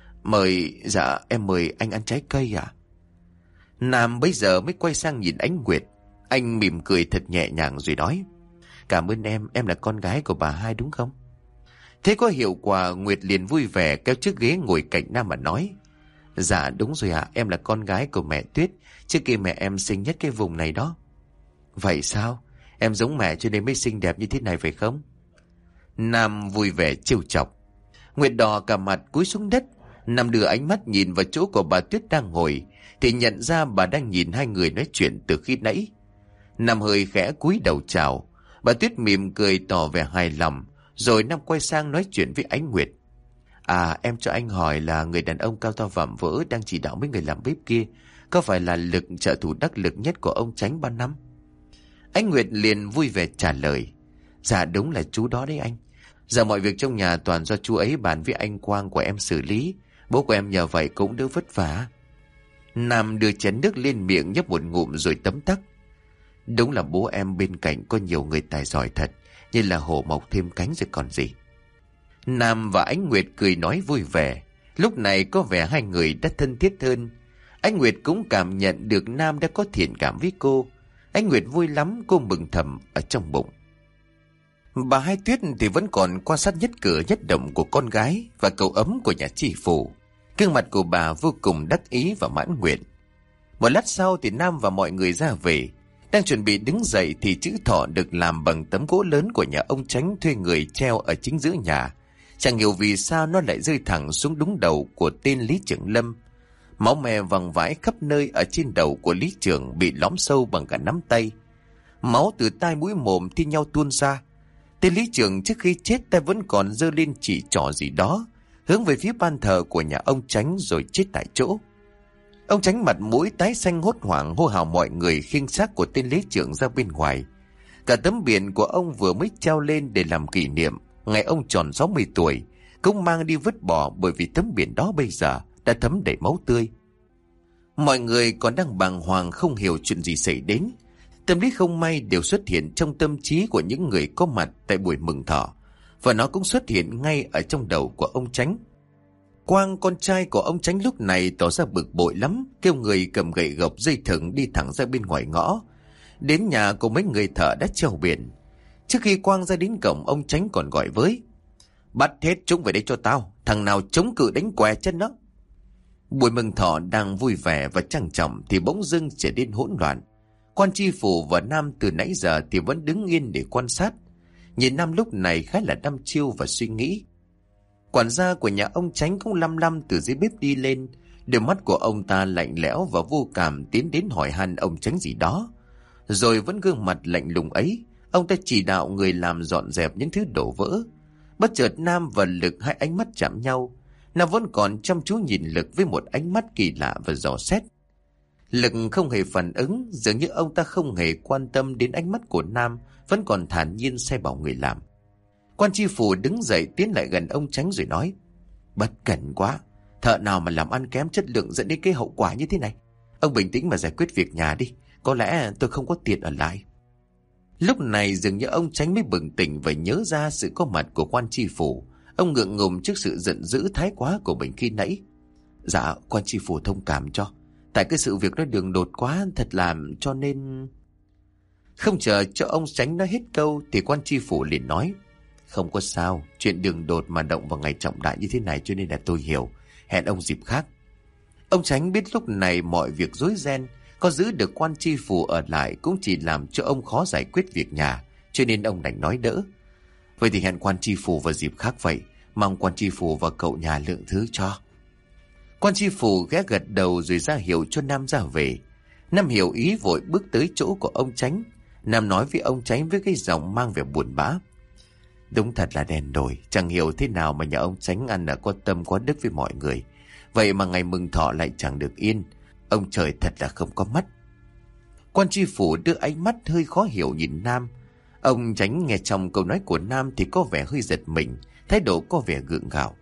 Dạ em mời anh ăn trái cây à?" Nam bấy giờ mới quay sang nhìn anh Nguyệt. Anh mỉm cười thật nhẹ nhàng rồi nói: "Cảm ơn em là con gái của bà hai đúng không?" Thế có hiệu quả, Nguyệt liền vui vẻ kéo chiếc ghế ngồi cạnh Nam mà nói: "Dạ đúng rồi ạ, em là con gái của mẹ Tuyết. Trước kia mẹ em xinh nhất cái vùng này đó." "Vậy sao? Em giống mẹ cho nên mới xinh đẹp như thế này phải không?" Nam vui vẻ trêu chọc. Nguyệt đỏ cả mặt cúi xuống đất. Nam đưa ánh mắt nhìn vào chỗ của bà Tuyết đang ngồi thì nhận ra bà đang nhìn hai người nói chuyện từ khi nãy. Nam hơi khẽ cúi đầu chào. Bà Tuyết mỉm cười tỏ vẻ hài lòng, rồi Nam quay sang nói chuyện với Ánh Nguyệt: "À, em cho anh hỏi là người đàn ông cao to vạm vỡ đang chỉ đạo mấy người làm bếp kia có phải là lực trợ thủ đắc lực nhất của ông Chánh ban năm?" Ánh Nguyệt liền vui vẻ trả lời: "Dạ đúng là chú đó đấy anh. Giờ mọi việc trong nhà toàn do chú ấy bàn với anh Quang của em xử lý. Bố của em nhờ vậy cũng đỡ vất vả." Nam đưa chén nước lên miệng nhấp một ngụm rồi tấm tắc: "Đúng là bố em bên cạnh có nhiều người tài giỏi thật, như là hổ mọc thêm cánh rồi còn gì." Nam và Ánh Nguyệt cười nói vui vẻ. Lúc này có vẻ hai người đã thân thiết hơn. Anh Nguyệt cũng cảm nhận được Nam đã có thiện cảm với cô. Anh Nguyệt vui lắm, cô mừng thầm ở trong bụng. Bà Hai Tuyết thì vẫn còn quan sát nhất cử nhất động của con gái và cậu ấm của nhà tri phủ. Gương mặt của bà vô cùng đắc ý và mãn nguyện. Một lát sau thì Nam và mọi người ra về. Đang chuẩn bị đứng dậy thì chữ thọ được làm bằng tấm gỗ lớn của nhà ông Chánh thuê người treo ở chính giữa nhà. Chẳng hiểu vì sao nó lại rơi thẳng xuống đúng đầu của tên Lý Trưởng Lâm. Máu me văng vãi khắp nơi ở trên đầu của Lý Trưởng bị lõm sâu bằng cả nắm tay. Máu từ tai mũi mồm thi nhau tuôn ra. Tên Lý Trưởng trước khi chết tay vẫn còn giơ lên chỉ trỏ gì đó, hướng về phía ban thờ của nhà ông Chánh rồi chết tại chỗ. Ông Chánh mặt mũi tái xanh hốt hoảng hô hào mọi người khiêng xác của tên Lý Trưởng ra bên ngoài. Cả tấm biển của ông vừa mới treo lên để làm kỷ niệm ngày ông tròn 60 tuổi, cũng mang đi vứt bỏ bởi vì tấm biển đó bây giờ đã thấm đầy máu tươi. Mọi người còn đang bàng hoàng không hiểu chuyện gì xảy đến. Tâm lý không may đều xuất hiện trong tâm trí của những người có mặt tại buổi mừng thọ, và nó cũng xuất hiện ngay ở trong đầu của ông Chánh. Quang, con trai của ông Chánh, lúc này tỏ ra bực bội lắm, kêu người cầm gậy gộc dây thừng đi thẳng ra bên ngoài ngõ. Đến nhà của mấy người thợ đã treo biển. Trước khi Quang ra đến cổng, ông Chánh còn gọi với: "Bắt hết chúng về đây cho tao, thằng nào chống cự đánh què chân nó." Buổi mừng thọ đang vui vẻ và trang trọng thì bỗng dưng trở nên hỗn loạn. Quan tri phủ và Nam từ nãy giờ thì vẫn đứng yên để quan sát. Nhìn Nam lúc này khá là đăm chiêu và suy nghĩ. Quản gia của nhà ông Chánh cũng lăm lăm từ dưới bếp đi lên. Đôi mắt của ông ta lạnh lẽo và vô cảm tiến đến hỏi han ông Chánh gì đó. Rồi vẫn gương mặt lạnh lùng ấy, ông ta chỉ đạo người làm dọn dẹp những thứ đổ vỡ. Bất chợt Nam và Lực hai ánh mắt chạm nhau. Nam vẫn còn chăm chú nhìn Lực với một ánh mắt kỳ lạ và dò xét. Lực không hề phản ứng, dường như ông ta không hề quan tâm đến ánh mắt của Nam, vẫn còn thản nhiên sai bảo người làm. Quan tri phủ đứng dậy tiến lại gần ông Chánh rồi nói: "Bất cẩn quá, thợ nào mà làm ăn kém chất lượng dẫn đến cái hậu quả như thế này. Ông bình tĩnh mà giải quyết việc nhà đi, có lẽ tôi không có tiền ở lại." Lúc này dường như ông Chánh mới bừng tỉnh và nhớ ra sự có mặt của quan tri phủ. Ông ngượng ngùng trước sự giận dữ thái quá của mình khi nãy. "Dạ, quan tri phủ thông cảm cho. Tại cái sự việc nó đường đột quá, thật làm cho nên..." Không chờ cho ông Chánh nói hết câu thì quan tri phủ liền nói: "Không có sao, chuyện đường đột mà động vào ngày trọng đại như thế này cho nên là tôi hiểu. Hẹn ông dịp khác." Ông Chánh biết lúc này mọi việc rối ren, có giữ được quan tri phủ ở lại cũng chỉ làm cho ông khó giải quyết việc nhà, cho nên ông đành nói đỡ: "Vậy thì hẹn quan tri phủ vào dịp khác vậy. Mong quan tri phủ và cậu nhà lượng thứ cho." Quan tri phủ ghé gật đầu rồi ra hiệu cho Nam ra về. Nam hiểu ý vội bước tới chỗ của ông Chánh. Nam nói với ông Chánh với cái giọng mang vẻ buồn bã: "Đúng thật là đèn đổi, chẳng hiểu thế nào mà nhà ông Chánh ăn là có tâm có đức với mọi người. Vậy mà ngày mừng thọ lại chẳng được yên. Ông trời thật là không có mắt." Quan tri phủ đưa ánh mắt hơi khó hiểu nhìn Nam. Ông Chánh nghe trong câu nói của Nam thì có vẻ hơi giật mình, thái độ có vẻ gượng gạo.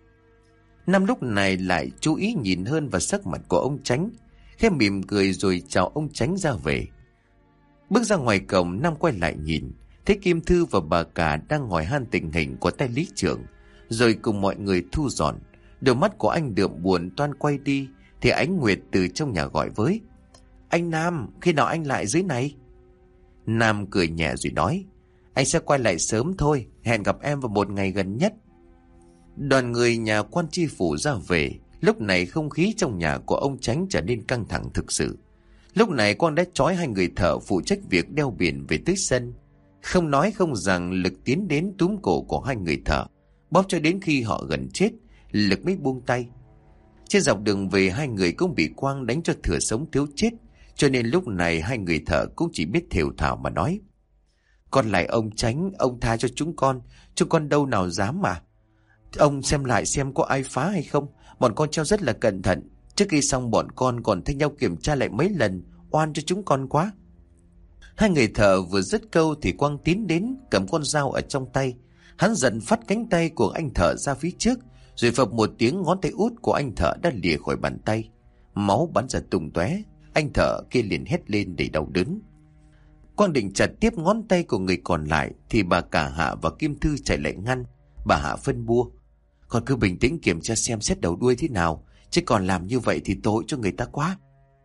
Nam lúc này lại chú ý nhìn hơn vào sắc mặt của ông Chánh, khẽ mỉm cười rồi chào ông Chánh ra về. Bước ra ngoài cổng, Nam quay lại nhìn, thấy Kim Thư và bà cả đang hỏi han tình hình của tay Lý Trưởng, rồi cùng mọi người thu dọn. Đôi mắt của anh đượm buồn toan quay đi thì Ánh Nguyệt từ trong nhà gọi với: "Anh Nam, khi nào anh lại dưới này?" Nam cười nhẹ rồi nói: "Anh sẽ quay lại sớm thôi, hẹn gặp em vào một ngày gần nhất." Đoàn người nhà quan tri phủ ra về. Lúc này không khí trong nhà của ông Chánh trở nên căng thẳng thực sự. Lúc này Quang đã trói hai người thợ phụ trách việc đeo biển về tới sân. Không nói không rằng Lực tiến đến túm cổ của hai người thợ, bóp cho đến khi họ gần chết, Lực mới buông tay. Trên dọc đường về, hai người cũng bị Quang đánh cho thừa sống thiếu chết, cho nên lúc này hai người thợ cũng chỉ biết thều thào mà nói: "Con lại ông Chánh, ông tha cho chúng con đâu nào dám mà. Ông xem lại xem có ai phá hay không, bọn con treo rất là cẩn thận. Trước khi xong bọn con còn thay nhau kiểm tra lại mấy lần, oan cho chúng con quá." Hai người thợ vừa dứt câu thì Quang tiến đến cầm con dao ở trong tay. Hắn giận phát cánh tay của anh thợ ra phía trước, rồi phập một tiếng ngón tay út của anh thợ đã lìa khỏi bàn tay, máu bắn ra tung tóe. Anh thợ kia liền hét lên để đau đớn. Quang định chặt tiếp ngón tay của người còn lại thì bà cả Hạ và Kim Thư chạy lại ngăn. Bà Hạ phân bua: "Con cứ bình tĩnh kiểm tra xem xét đầu đuôi thế nào, chứ còn làm như vậy thì tội cho người ta quá."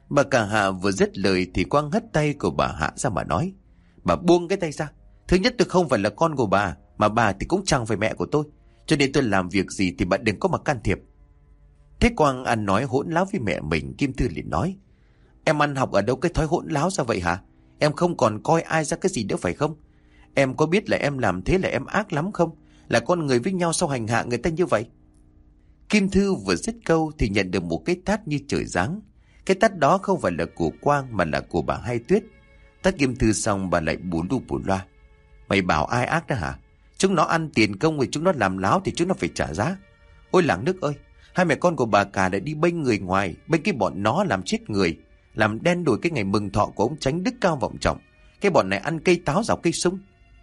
Bà cả Hạ vừa dứt lời thì Quang hất tay của bà Hạ ra mà nói: Bà buông cái tay ra. Thứ nhất, tôi không phải là con của bà, mà bà thì cũng chẳng phải mẹ của tôi. Cho nên tôi làm việc gì thì bà đừng có mà can thiệp. Thế Quang ăn nói hỗn láo với mẹ mình, Kim Thư liền nói: Em ăn học ở đâu cái thói hỗn láo ra vậy hả? Em không còn coi ai ra cái gì nữa phải không? Em có biết là em làm thế là em ác lắm không? Là con người với nhau sao hành hạ người ta như vậy? Kim Thư vừa dứt câu thì nhận được một cái tát như trời giáng. Cái tát đó không phải là của Quang mà là của bà Hai Tuyết. Tát Kim Thư xong bà lại bù lu bù loa: Mày bảo ai ác đó hả? Chúng nó ăn tiền công rồi chúng nó làm láo thì chúng nó phải trả giá. Ôi làng nước ơi, hai mẹ con của bà cả lại đi bênh người ngoài, bênh cái bọn nó làm chết người, làm đen đổi cái ngày mừng thọ của ông Chánh đức cao vọng trọng. Cái bọn này ăn cây táo rào cây sung.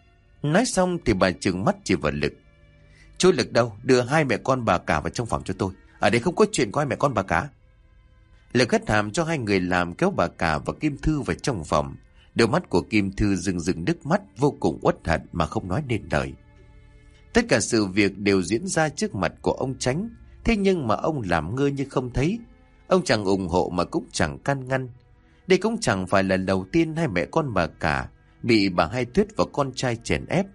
Nói xong thì bà trừng mắt chỉ vào Lực: Chú Lực đâu, đưa hai mẹ con bà cả vào trong phòng cho tôi. Ở đây không có chuyện của hai mẹ con bà cả. Lực hất hàm cho hai người làm, kéo bà cả và Kim Thư vào trong phòng. Đôi mắt của Kim Thư rưng rưng nước mắt, vô cùng uất hận mà không nói nên lời. Tất cả sự việc đều diễn ra trước mặt của ông Chánh, thế nhưng mà ông làm ngơ như không thấy. Ông chẳng ủng hộ mà cũng chẳng can ngăn. Đây cũng chẳng phải là đầu tiên hai mẹ con bà cả bị bà Hai Tuyết và con trai chèn ép.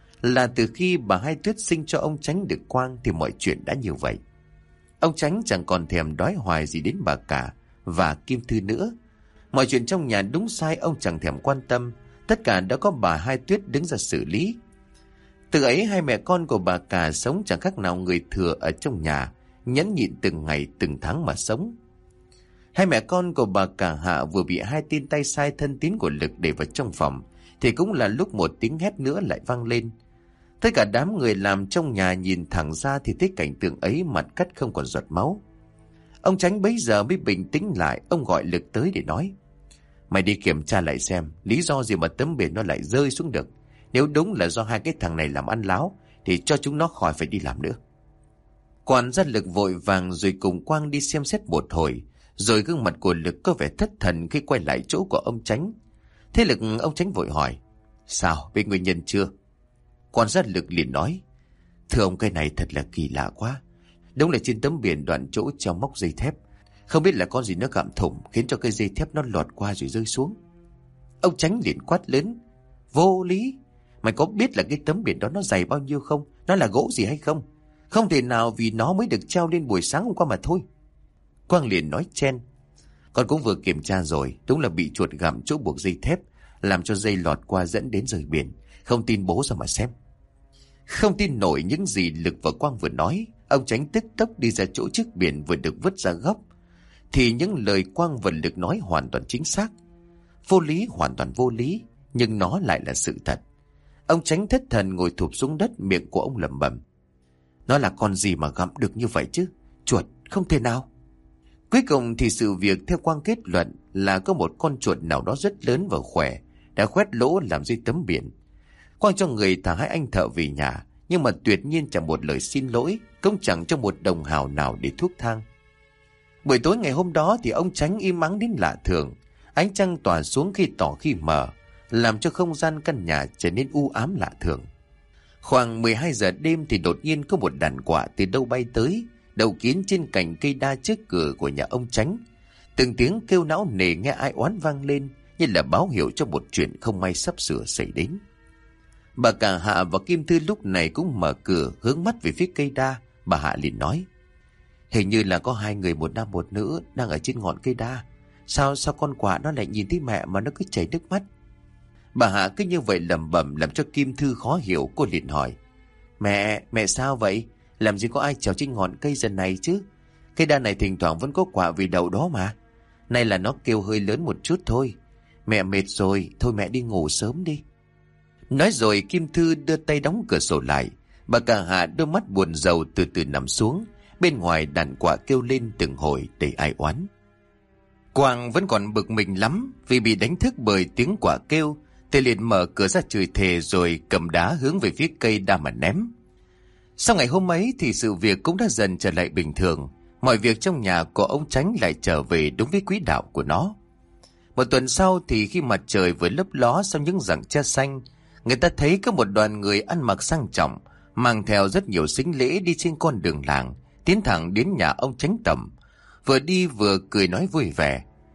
Là từ khi bà Hai Tuyết sinh cho ông Chánh được Quang thì mọi chuyện đã như vậy. Ông Chánh chẳng còn thèm đói hoài gì đến bà cả và Kim Thư nữa. Mọi chuyện trong nhà đúng sai ông chẳng thèm quan tâm, tất cả đã có bà Hai Tuyết đứng ra xử lý. Từ ấy hai mẹ con của bà cả sống chẳng khác nào người thừa ở trong nhà, nhẫn nhịn từng ngày từng tháng mà sống. Hai mẹ con của bà cả Hạ vừa bị hai tên tay sai thân tín của Lực để vào trong phòng thì cũng là lúc một tiếng hét nữa lại vang lên. Tất cả đám người làm trong nhà nhìn thẳng ra thì thấy cảnh tượng ấy, mặt cắt không còn giọt máu. Ông Chánh bấy giờ mới bình tĩnh lại. Ông gọi Lực tới để nói: Mày đi kiểm tra lại xem lý do gì mà tấm biển nó lại rơi xuống được. Nếu đúng là do hai cái thằng này làm ăn láo thì cho chúng nó khỏi phải đi làm nữa. Quản gia Lực vội vàng rồi cùng Quang đi xem xét một hồi, rồi gương mặt của Lực có vẻ thất thần khi quay lại chỗ của ông Chánh. Thế Lực ông Chánh vội hỏi: Sao, biết nguyên nhân chưa? Quản gia Lực liền nói: Thưa ông, cái này thật là kỳ lạ quá. Đúng là trên tấm biển đoạn chỗ treo móc dây thép, không biết là con gì nó gặm thủng khiến cho cái dây thép nó lọt qua rồi rơi xuống. Ông Chánh liền quát lớn: Vô lý! Mày có biết là cái tấm biển đó nó dày bao nhiêu không? Nó là gỗ gì hay không? Không thể nào vì nó mới được treo lên buổi sáng hôm qua mà thôi. Quang liền nói chen: Con cũng vừa kiểm tra rồi, đúng là bị chuột gặm chỗ buộc dây thép, làm cho dây lọt qua dẫn đến rời biển. Không tin bố ra mà xem. Không tin nổi những gì Lực và Quang vừa nói, ông Chánh tức tốc đi ra chỗ chiếc biển vừa được vứt ra góc. Thì những lời Quang và Lực nói hoàn toàn chính xác. Vô lý, hoàn toàn vô lý, nhưng nó lại là sự thật. Ông Chánh thất thần ngồi thụp xuống đất, miệng của ông lẩm bẩm: Nó là con gì mà gặm được như vậy chứ? Chuột, không thể nào. Cuối cùng thì sự việc theo Quang kết luận là có một con chuột nào đó rất lớn và khỏe đã khoét lỗ làm dưới tấm biển. Quang cho người thả hai anh thợ về nhà, nhưng mà tuyệt nhiên chẳng một lời xin lỗi, cũng chẳng cho một đồng hào nào để thuốc thang. Buổi tối ngày hôm đó thì ông Chánh im ắng đến lạ thường. Ánh trăng tỏa xuống khi tỏ khi mờ, làm cho không gian căn nhà trở nên u ám lạ thường. Khoảng 12 giờ đêm thì đột nhiên có một đàn quạ từ đâu bay tới, đậu kín trên cành cây đa trước cửa của nhà ông Chánh. Từng tiếng kêu não nề nghe ai oán vang lên, như là báo hiệu cho một chuyện không may sắp sửa xảy đến. Bà cả Hạ và Kim Thư lúc này cũng mở cửa hướng mắt về phía cây đa. Bà Hạ liền nói: Hình như là có hai người, một nam một nữ, đang ở trên ngọn cây đa. Sao con quạ nó lại nhìn thấy mẹ mà nó cứ chảy nước mắt? Bà Hạ cứ như vậy lẩm bẩm làm cho Kim Thư khó hiểu. Cô liền hỏi: Mẹ sao vậy? Làm gì có ai trèo trên ngọn cây dần này chứ? Cây đa này thỉnh thoảng vẫn có quả vì đậu đó mà. Nay là nó kêu hơi lớn một chút thôi. Mẹ mệt rồi, thôi mẹ đi ngủ sớm đi. Nói rồi Kim Thư đưa tay đóng cửa sổ lại. Bà cả Hạ đôi mắt buồn rầu từ từ nằm xuống. Bên ngoài đàn quạ kêu lên từng hồi đầy ai oán. Quang vẫn còn bực mình lắm vì bị đánh thức bởi tiếng quạ kêu. Thì liền mở cửa ra chửi thề rồi cầm đá hướng về phía cây đa mà ném. Sau ngày hôm ấy thì sự việc cũng đã dần trở lại bình thường. Mọi việc trong nhà của ông Chánh lại trở về đúng với quỹ đạo của nó. Một tuần sau thì khi mặt trời vừa lấp ló sau những rặng tre xanh, người ta thấy có một đoàn người ăn mặc sang trọng, mang theo rất nhiều sính lễ đi trên con đường làng, tiến thẳng đến nhà ông Chánh Tẩm, vừa đi vừa cười nói vui vẻ.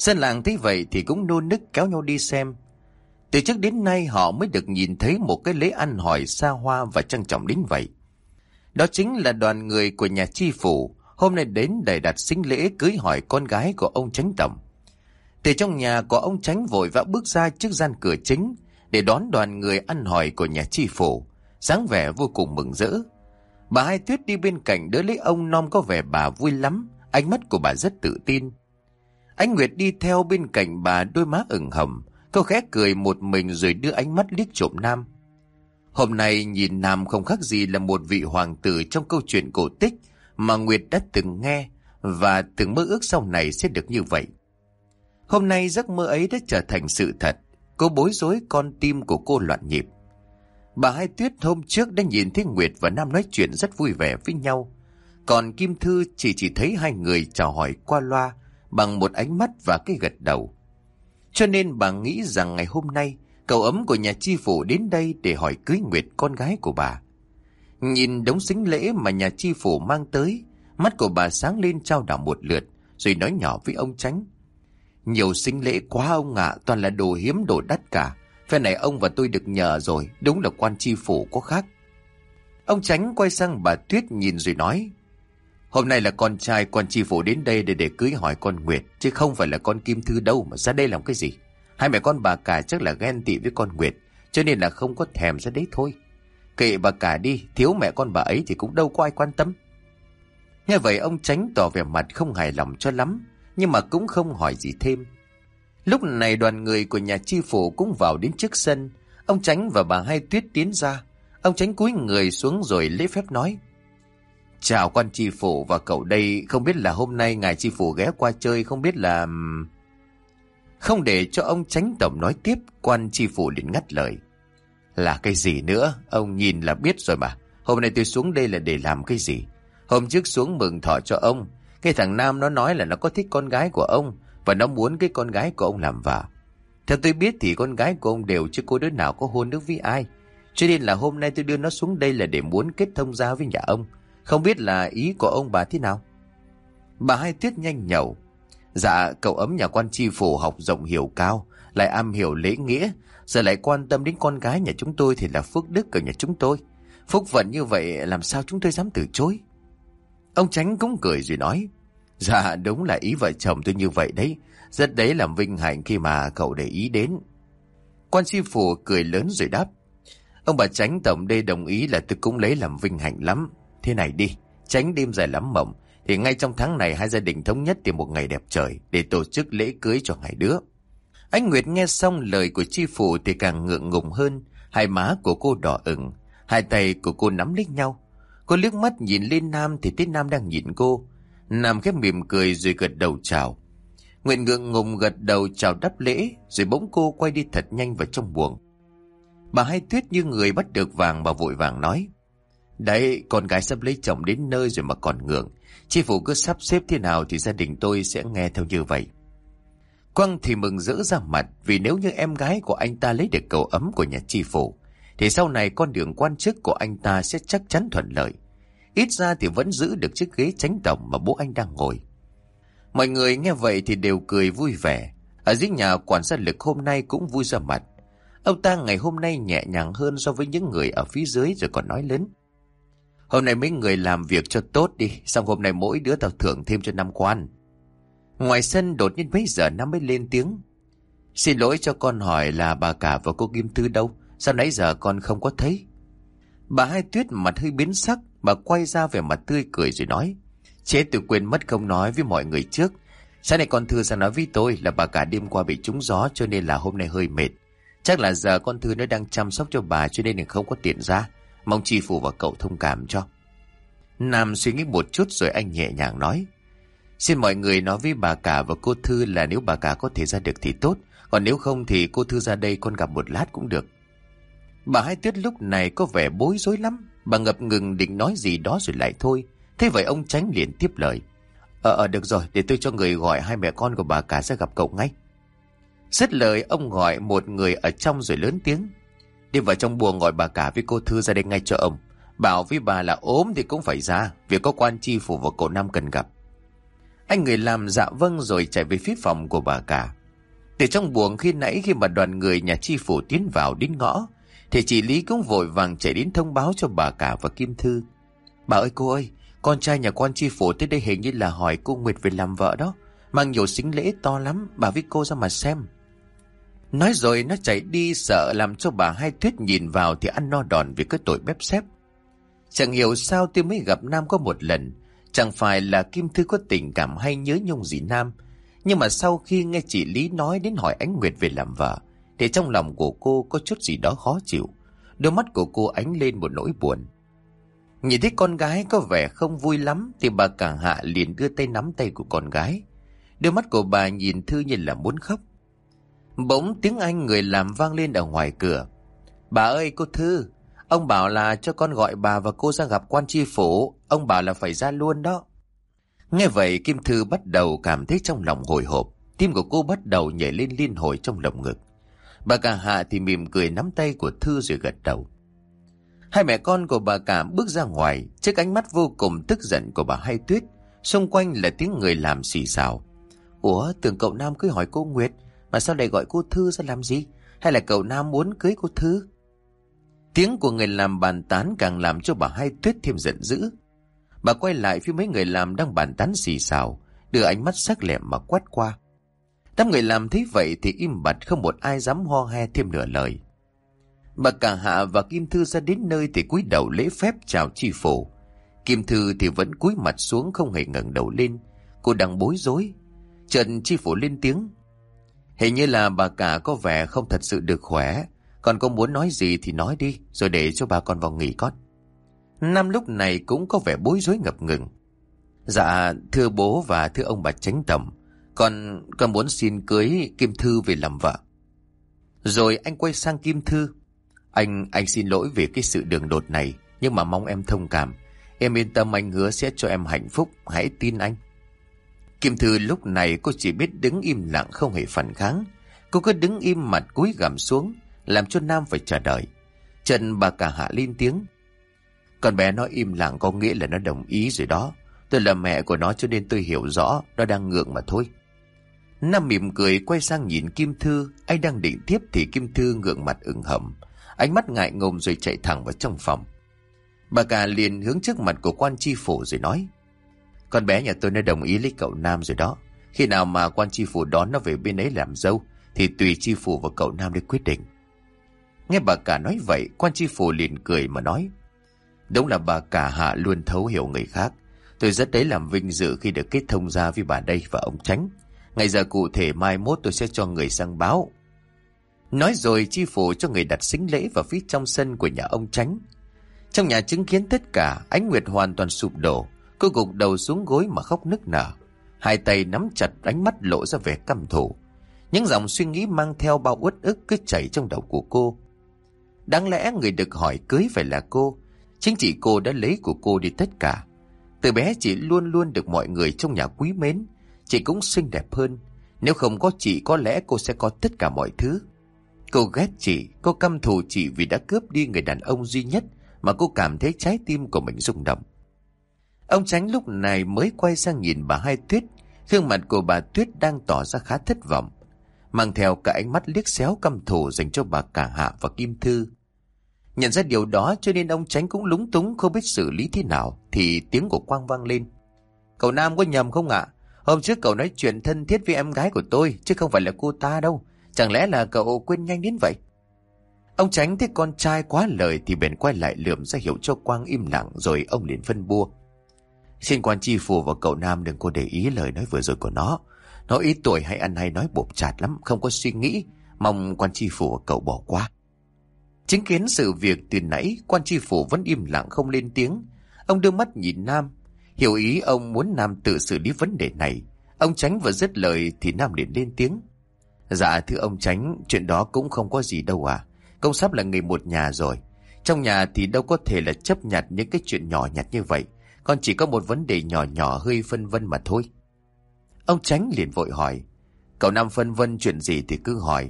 Dân làng thấy vậy thì cũng nô nức kéo nhau đi xem. Từ trước đến nay họ mới được nhìn thấy một cái lễ ăn hỏi xa hoa và trang trọng đến vậy. Đó chính là đoàn người của nhà chi phủ hôm nay đến để đặt sính lễ cưới hỏi con gái của ông Chánh tổng. Từ trong nhà của ông Chánh vội vã bước ra trước gian cửa chính để đón đoàn người ăn hỏi của nhà chi phủ, dáng vẻ vô cùng mừng rỡ. Bà Hai Tuyết đi bên cạnh đỡ lấy ông nom, có vẻ bà vui lắm, ánh mắt của bà rất tự tin. Anh Nguyệt đi theo bên cạnh bà, đôi má ửng hồng, cô khẽ cười một mình rồi đưa ánh mắt liếc trộm Nam. Hôm nay nhìn Nam không khác gì là một vị hoàng tử trong câu chuyện cổ tích mà Nguyệt đã từng nghe và từng mơ ước sau này sẽ được như vậy. Hôm nay giấc mơ ấy đã trở thành sự thật. Cô bối rối, con tim của cô loạn nhịp. Bà Hai Tuyết hôm trước đã nhìn thấy Nguyệt và Nam nói chuyện rất vui vẻ với nhau. Còn Kim Thư chỉ thấy hai người chào hỏi qua loa bằng một ánh mắt và cái gật đầu. Cho nên bà nghĩ rằng ngày hôm nay cậu ấm của nhà chi phủ đến đây để hỏi cưới Nguyệt, con gái của bà. Nhìn đống sính lễ mà nhà chi phủ mang tới, mắt của bà sáng lên trao đảo một lượt, rồi nói nhỏ với ông Chánh: Nhiều sính lễ quá ông ạ, toàn là đồ hiếm đồ đắt cả. Phe này ông và tôi được nhờ rồi, đúng là quan chi phủ có khác. Ông Chánh quay sang bà Tuyết nhìn rồi nói: Hôm nay là con trai quan chi phủ đến đây để cưới hỏi con Nguyệt, chứ không phải là con Kim Thư đâu mà ra đây làm cái gì. Hai mẹ con bà cả chắc là ghen tị với con Nguyệt, cho nên là không có thèm ra đấy thôi. Kệ bà cả đi, thiếu mẹ con bà ấy thì cũng đâu có ai quan tâm. Nghe vậy ông Chánh tỏ vẻ mặt không hài lòng cho lắm, nhưng mà cũng không hỏi gì thêm. Lúc này đoàn người của nhà chi phủ cũng vào đến trước sân. Ông Chánh và bà Hai Tuyết tiến ra. Ông Chánh cúi người xuống rồi lễ phép nói: Chào quan chi phủ và cậu đây, không biết là hôm nay ngài chi phủ ghé qua chơi, không biết là... Không để cho ông Chánh tổng nói tiếp, quan chi phủ liền ngắt lời: Là cái gì nữa, ông nhìn là biết rồi mà. Hôm nay tôi xuống đây là để làm cái gì? Hôm trước xuống mừng thọ cho ông. Cái thằng Nam nó nói là nó có thích con gái của ông và nó muốn cái con gái của ông làm vợ. Theo tôi biết thì con gái của ông đều chứ có đứa nào có hôn nước với ai. Cho nên là hôm nay tôi đưa nó xuống đây là để muốn kết thông gia với nhà ông. Không biết là ý của ông bà thế nào? Bà Hai Tuyết nhanh nhẩu: Dạ, cậu ấm nhà quan chi phủ học rộng hiểu cao, lại am hiểu lễ nghĩa, giờ lại quan tâm đến con gái nhà chúng tôi thì là phước đức của nhà chúng tôi. Phúc vận như vậy làm sao chúng tôi dám từ chối? Ông Chánh cũng cười rồi nói: Dạ, đúng là ý vợ chồng tôi như vậy đấy. Rất đấy làm vinh hạnh khi mà cậu để ý đến. Quan chi phủ cười lớn rồi đáp: Ông bà Chánh tổng đây đồng ý là tôi cũng lấy làm vinh hạnh lắm. Thế này đi, tránh đêm dài lắm mộng, thì ngay trong tháng này hai gia đình thống nhất tìm một ngày đẹp trời để tổ chức lễ cưới cho hai đứa. Anh Nguyệt nghe xong lời của chi phủ thì càng ngượng ngùng hơn. Hai má của cô đỏ ửng, hai tay của cô nắm lấy nhau. Cô liếc mắt nhìn lên Nam thì thấy Nam đang nhìn cô. Nam khép mỉm cười rồi gật đầu chào. Nguyệt ngượng ngùng gật đầu chào đáp lễ, rồi bỗng cô quay đi thật nhanh vào trong buồng. Bà Hai Tuyết như người bắt được vàng, bà vội vàng nói: Đấy, con gái sắp lấy chồng đến nơi rồi mà còn ngượng. Chi phủ cứ sắp xếp thế nào thì gia đình tôi sẽ nghe theo như vậy. Quang thì mừng rỡ ra mặt, vì nếu như em gái của anh ta lấy được cậu ấm của nhà chi phủ thì sau này con đường quan chức của anh ta sẽ chắc chắn thuận lợi. Ít ra thì vẫn giữ được chiếc ghế chánh tổng mà bố anh đang ngồi. Mọi người nghe vậy thì đều cười vui vẻ. Ở dưới nhà quản gia Lực hôm nay cũng vui ra mặt. Ông ta ngày hôm nay nhẹ nhàng hơn so với những người ở phía dưới, rồi còn nói lớn: Hôm nay mấy người làm việc cho tốt đi, xong hôm nay mỗi đứa tao thưởng thêm cho 5 quan. Ngoài sân đột nhiên bấy giờ Nam mới lên tiếng: Xin lỗi cho con hỏi là bà cả và cô Kim Thư đâu? Sao nãy giờ con không có thấy? Bà Hai Tuyết mặt hơi biến sắc, bà quay ra vẻ mặt tươi cười rồi nói: Chết, tôi quên mất không nói với mọi người trước. Sáng nay con Thư sang nói với tôi là bà cả đêm qua bị trúng gió cho nên là hôm nay hơi mệt. Chắc là giờ con Thư nó đang chăm sóc cho bà cho nên không có tiện ra. Mong chi phủ và cậu thông cảm cho. Nam suy nghĩ một chút rồi anh nhẹ nhàng nói: Xin mọi người nói với bà cả và cô Thư là nếu bà cả có thể ra được thì tốt, còn nếu không thì cô Thư ra đây con gặp một lát cũng được. Bà Hai Tuyết lúc này có vẻ bối rối lắm. Bà ngập ngừng định nói gì đó rồi lại thôi. Thế vậy ông Chánh liền tiếp lời: Được rồi, để tôi cho người gọi hai mẹ con của bà cả ra gặp cậu ngay. Dứt lời ông gọi một người ở trong rồi lớn tiếng: Đi vào trong buồng gọi bà cả với cô Thư ra đây ngay cho ông. Bảo với bà là ốm thì cũng phải ra, vì có quan chi phủ và cậu Nam cần gặp. Anh người làm dạ vâng rồi chạy về phía phòng của bà cả. Từ trong buồng khi nãy, khi mà đoàn người nhà chi phủ tiến vào đến ngõ, thì chị Lý cũng vội vàng chạy đến thông báo cho bà cả và Kim Thư. Bà ơi cô ơi, con trai nhà quan chi phủ tới đây hình như là hỏi cô Nguyệt về làm vợ đó. Mang nhiều sính lễ to lắm, bà với cô ra mà xem. Nói rồi nó chạy đi, sợ làm cho bà Hai Tuyết nhìn vào thì ăn no đòn vì cái tội bếp xếp. Chẳng hiểu sao tôi mới gặp Nam có một lần. Chẳng phải là Kim Thư có tình cảm hay nhớ nhung gì Nam, nhưng mà sau khi nghe chị Lý nói đến hỏi Ánh Nguyệt về làm vợ, thì trong lòng của cô có chút gì đó khó chịu. Đôi mắt của cô ánh lên một nỗi buồn. Nhìn thấy con gái có vẻ không vui lắm thì bà cả Hạ liền đưa tay nắm tay của con gái. Đôi mắt của bà nhìn Thư như là muốn khóc. Bỗng tiếng Anh người làm vang lên ở ngoài cửa. Bà ơi cô Thư, ông bảo là cho con gọi bà và cô ra gặp quan tri phủ. Ông bảo là phải ra luôn đó. Nghe vậy Kim Thư bắt đầu cảm thấy trong lòng hồi hộp. Tim của cô bắt đầu nhảy lên liên hồi trong lồng ngực. Bà cả Hạ thì mỉm cười nắm tay của Thư rồi gật đầu. Hai mẹ con của bà cả bước ra ngoài trước ánh mắt vô cùng tức giận của bà Hai Tuyết. Xung quanh là tiếng người làm xì xào. Ủa, tưởng cậu Nam cứ hỏi cô Nguyệt, mà sao lại gọi cô Thư ra làm gì? Hay là cậu Nam muốn cưới cô Thư? Tiếng của người làm bàn tán càng làm cho bà Hai Tuyết thêm giận dữ. Bà quay lại phía mấy người làm đang bàn tán xì xào, đưa ánh mắt sắc lẹm mà quét qua. Đám người làm thấy vậy thì im bặt, không một ai dám ho he thêm nửa lời. Bà cả Hạ và Kim Thư ra đến nơi thì cúi đầu lễ phép chào tri phủ. Kim Thư thì vẫn cúi mặt xuống không hề ngẩng đầu lên. Cô đang bối rối. Chợt tri phủ lên tiếng. Hình như là bà cả có vẻ không thật sự được khỏe. Còn có muốn nói gì thì nói đi, rồi để cho bà con vào nghỉ con. Nam lúc này cũng có vẻ bối rối ngập ngừng. Dạ thưa bố và thưa ông bà chánh tẩm, con muốn xin cưới Kim Thư về làm vợ. Rồi anh quay sang Kim Thư. Anh xin lỗi về cái sự đường đột này, nhưng mà mong em thông cảm. Em yên tâm, anh hứa sẽ cho em hạnh phúc, hãy tin anh. Kim Thư lúc này cô chỉ biết đứng im lặng không hề phản kháng. Cô cứ đứng im mặt cúi gằm xuống, làm cho Nam phải chờ đợi. Trần bà cả Hạ lên tiếng. Con bé nó im lặng có nghĩa là nó đồng ý rồi đó. Tôi là mẹ của nó cho nên tôi hiểu rõ nó đang ngượng mà thôi. Nam mỉm cười quay sang nhìn Kim Thư. Anh đang định tiếp thì Kim Thư ngượng mặt ửng hồng, ánh mắt ngại ngùng rồi chạy thẳng vào trong phòng. Bà cả liền hướng trước mặt của quan tri phủ rồi nói. Con bé nhà tôi nó đồng ý lấy cậu Nam rồi đó. Khi nào mà quan tri phủ đón nó về bên ấy làm dâu thì tùy tri phủ và cậu Nam để quyết định. Nghe bà cả nói vậy, quan tri phủ liền cười mà nói. Đúng là bà cả Hạ luôn thấu hiểu người khác. Tôi rất đấy làm vinh dự khi được kết thông gia với bà đây và ông Chánh. Ngày giờ cụ thể mai mốt tôi sẽ cho người sang báo. Nói rồi tri phủ cho người đặt sính lễ vào phía trong sân của nhà ông Chánh. Trong nhà chứng kiến tất cả, Ánh Nguyệt hoàn toàn sụp đổ. Cô gục đầu xuống gối mà khóc nức nở. Hai tay nắm chặt, ánh mắt lộ ra vẻ căm thù. Những dòng suy nghĩ mang theo bao uất ức cứ chảy trong đầu của cô. Đáng lẽ người được hỏi cưới phải là cô. Chính chị cô đã lấy của cô đi tất cả. Từ bé chị luôn luôn được mọi người trong nhà quý mến. Chị cũng xinh đẹp hơn. Nếu không có chị có lẽ cô sẽ có tất cả mọi thứ. Cô ghét chị, cô căm thù chị vì đã cướp đi người đàn ông duy nhất mà cô cảm thấy trái tim của mình rung động. Ông Chánh lúc này mới quay sang nhìn bà Hai Tuyết. Gương mặt của bà Tuyết đang tỏ ra khá thất vọng, mang theo cả ánh mắt liếc xéo căm thù dành cho bà cả Hạ và Kim Thư. Nhận ra điều đó cho nên ông Chánh cũng lúng túng không biết xử lý thế nào thì tiếng của Quang vang lên. Cậu Nam có nhầm không ạ? Hôm trước cậu nói chuyện thân thiết với em gái của tôi chứ không phải là cô ta đâu. Chẳng lẽ là cậu quên nhanh đến vậy? Ông Chánh thấy con trai quá lời thì bèn quay lại lườm ra hiệu cho Quang im lặng, rồi ông liền phân bua. Xin quan tri phủ và cậu Nam đừng có để ý lời nói vừa rồi của nó. Nó ít tuổi hay ăn hay nói bộp chạt lắm, không có suy nghĩ. Mong quan tri phủ và cậu bỏ qua. Chứng kiến sự việc từ nãy, quan tri phủ vẫn im lặng không lên tiếng. Ông đưa mắt nhìn Nam, hiểu ý ông muốn Nam tự xử lý vấn đề này. Ông Chánh vừa dứt lời thì Nam liền lên tiếng. Dạ thưa ông Chánh, chuyện đó cũng không có gì đâu à. Công sắp là người một nhà rồi. Trong nhà thì đâu có thể là chấp nhặt những cái chuyện nhỏ nhặt như vậy. Còn chỉ có một vấn đề nhỏ nhỏ hơi phân vân mà thôi. Ông Chánh liền vội hỏi. Cậu Nam phân vân chuyện gì thì cứ hỏi.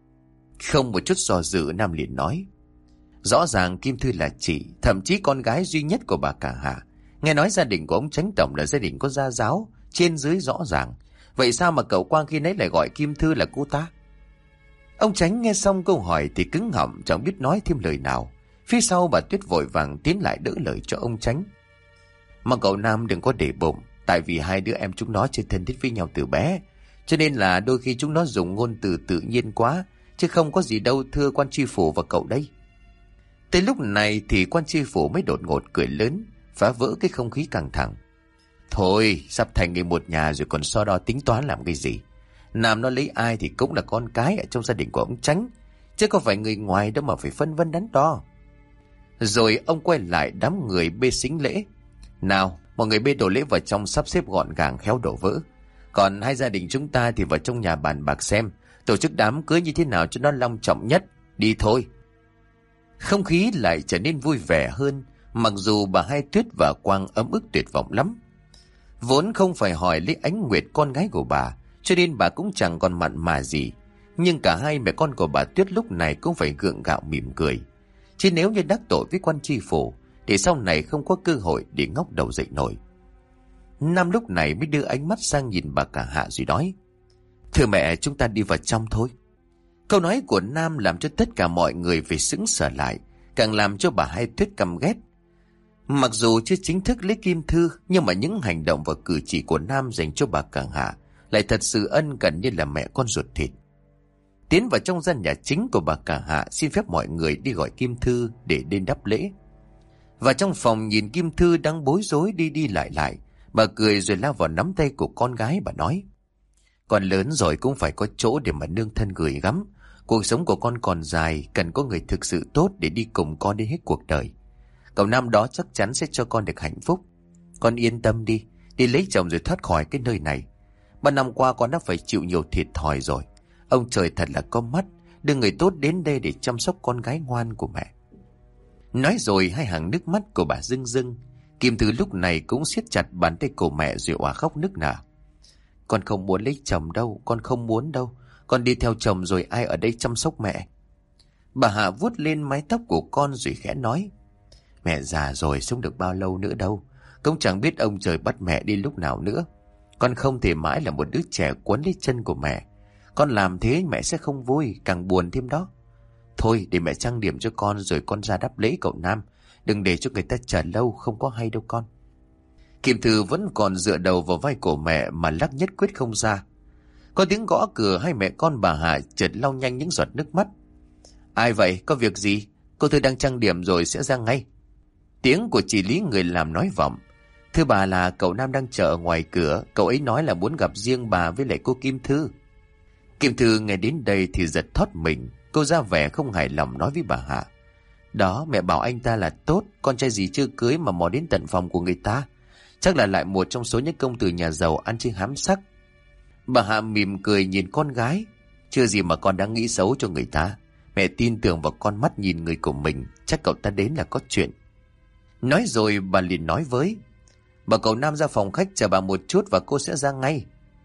Không một chút do dự, Nam liền nói. Rõ ràng Kim Thư là chị, thậm chí con gái duy nhất của bà cả Hạ. Nghe nói gia đình của ông Chánh tổng là gia đình có gia giáo, trên dưới rõ ràng. Vậy sao mà cậu Quang khi nãy lại gọi Kim Thư là cô ta? Ông Chánh nghe xong câu hỏi thì cứng họng, chẳng biết nói thêm lời nào. Phía sau bà Tuyết vội vàng tiến lại đỡ lời cho ông Chánh. Mà cậu Nam đừng có để bụng, tại vì hai đứa em chúng nó chơi thân thiết với nhau từ bé, cho nên là đôi khi chúng nó dùng ngôn từ tự nhiên quá, chứ không có gì đâu thưa quan tri phủ và cậu đây. Tới lúc này thì quan tri phủ mới đột ngột cười lớn, phá vỡ cái không khí căng thẳng. Thôi, sắp thành người một nhà rồi còn so đo tính toán làm cái gì? Nam nó lấy ai thì cũng là con cái ở trong gia đình của ông Chánh, chứ không phải người ngoài đâu mà phải phân vân đắn đo. Rồi ông quay lại đám người bê sính lễ. Nào, mọi người bê đồ lễ vào trong sắp xếp gọn gàng khéo đổ vỡ. Còn hai gia đình chúng ta thì vào trong nhà bàn bạc xem tổ chức đám cưới như thế nào cho nó long trọng nhất. Đi thôi. Không khí lại trở nên vui vẻ hơn, mặc dù bà Hai Tuyết và Quang ấm ức tuyệt vọng lắm. Vốn không phải hỏi lấy Ánh Nguyệt con gái của bà, cho nên bà cũng chẳng còn mặn mà gì. Nhưng cả hai mẹ con của bà Tuyết lúc này cũng phải gượng gạo mỉm cười. Chứ nếu như đắc tội với quan tri phủ thì sau này không có cơ hội để ngóc đầu dậy nổi. Nam lúc này mới đưa ánh mắt sang nhìn bà cả Hạ rồi nói: Thưa mẹ, chúng ta đi vào trong thôi. Câu nói của Nam làm cho tất cả mọi người phải sững sờ lại, càng làm cho bà Hai Tuyết căm ghét. Mặc dù chưa chính thức lấy Kim Thư, nhưng mà những hành động và cử chỉ của Nam dành cho bà cả Hạ lại thật sự ân cần như là mẹ con ruột thịt. Tiến vào trong gian nhà chính của bà cả Hạ, xin phép mọi người đi gọi Kim Thư để đến đáp lễ. Và trong phòng nhìn Kim Thư đang bối rối đi đi lại, bà cười rồi lao vào nắm tay của con gái. Bà nói: Con lớn rồi cũng phải có chỗ để mà nương thân gửi gắm. Cuộc sống của con còn dài, cần có người thực sự tốt để đi cùng con đến hết cuộc đời. Cậu Nam đó chắc chắn sẽ cho con được hạnh phúc. Con yên tâm đi, đi lấy chồng rồi thoát khỏi cái nơi này. 3 năm qua con đã phải chịu nhiều thiệt thòi rồi. Ông trời thật là có mắt, đưa người tốt đến đây để chăm sóc con gái ngoan của mẹ. Nói rồi hai hàng nước mắt của bà rưng rưng. Kim Thư lúc này cũng siết chặt bàn tay của mẹ rồi òa khóc nức nở. Con không muốn lấy chồng đâu, con không muốn đâu. Con đi theo chồng rồi ai ở đây chăm sóc mẹ? Bà Hạ vuốt lên mái tóc của con rồi khẽ nói: Mẹ già rồi, sống được bao lâu nữa đâu. Cũng chẳng biết ông trời bắt mẹ đi lúc nào nữa. Con không thể mãi là một đứa trẻ quấn lấy chân của mẹ. Con làm thế mẹ sẽ không vui, càng buồn thêm đó. Thôi để mẹ trang điểm cho con rồi con ra đáp lễ cậu Nam. Đừng để cho người ta chờ lâu, không có hay đâu con. Kim Thư vẫn còn dựa đầu vào vai của mẹ mà lắc nhất quyết không ra. Có tiếng gõ cửa, hai mẹ con bà Hạ chợt lau nhanh những giọt nước mắt. Ai vậy, có việc gì? Cô Thư đang trang điểm rồi sẽ ra ngay. Tiếng của chị Lý người làm nói vọng. Thưa bà, là cậu Nam đang chờ ở ngoài cửa. Cậu ấy nói là muốn gặp riêng bà với lại cô Kim Thư. Kim Thư nghe đến đây thì giật thót mình. Cô ra vẻ không hài lòng nói với bà Hạ: Đó, mẹ bảo anh ta là tốt, con trai gì chưa cưới mà mò đến tận phòng của người ta. Chắc là lại một trong số những công tử nhà giàu ăn chơi hám sắc. Bà Hạ mỉm cười nhìn con gái. Chưa gì mà con đã nghĩ xấu cho người ta. Mẹ tin tưởng vào con mắt nhìn người của mình, chắc cậu ta đến là có chuyện. Nói rồi bà liền nói với: Bảo cậu Nam ra phòng khách chờ bà một chút và cô sẽ ra ngay.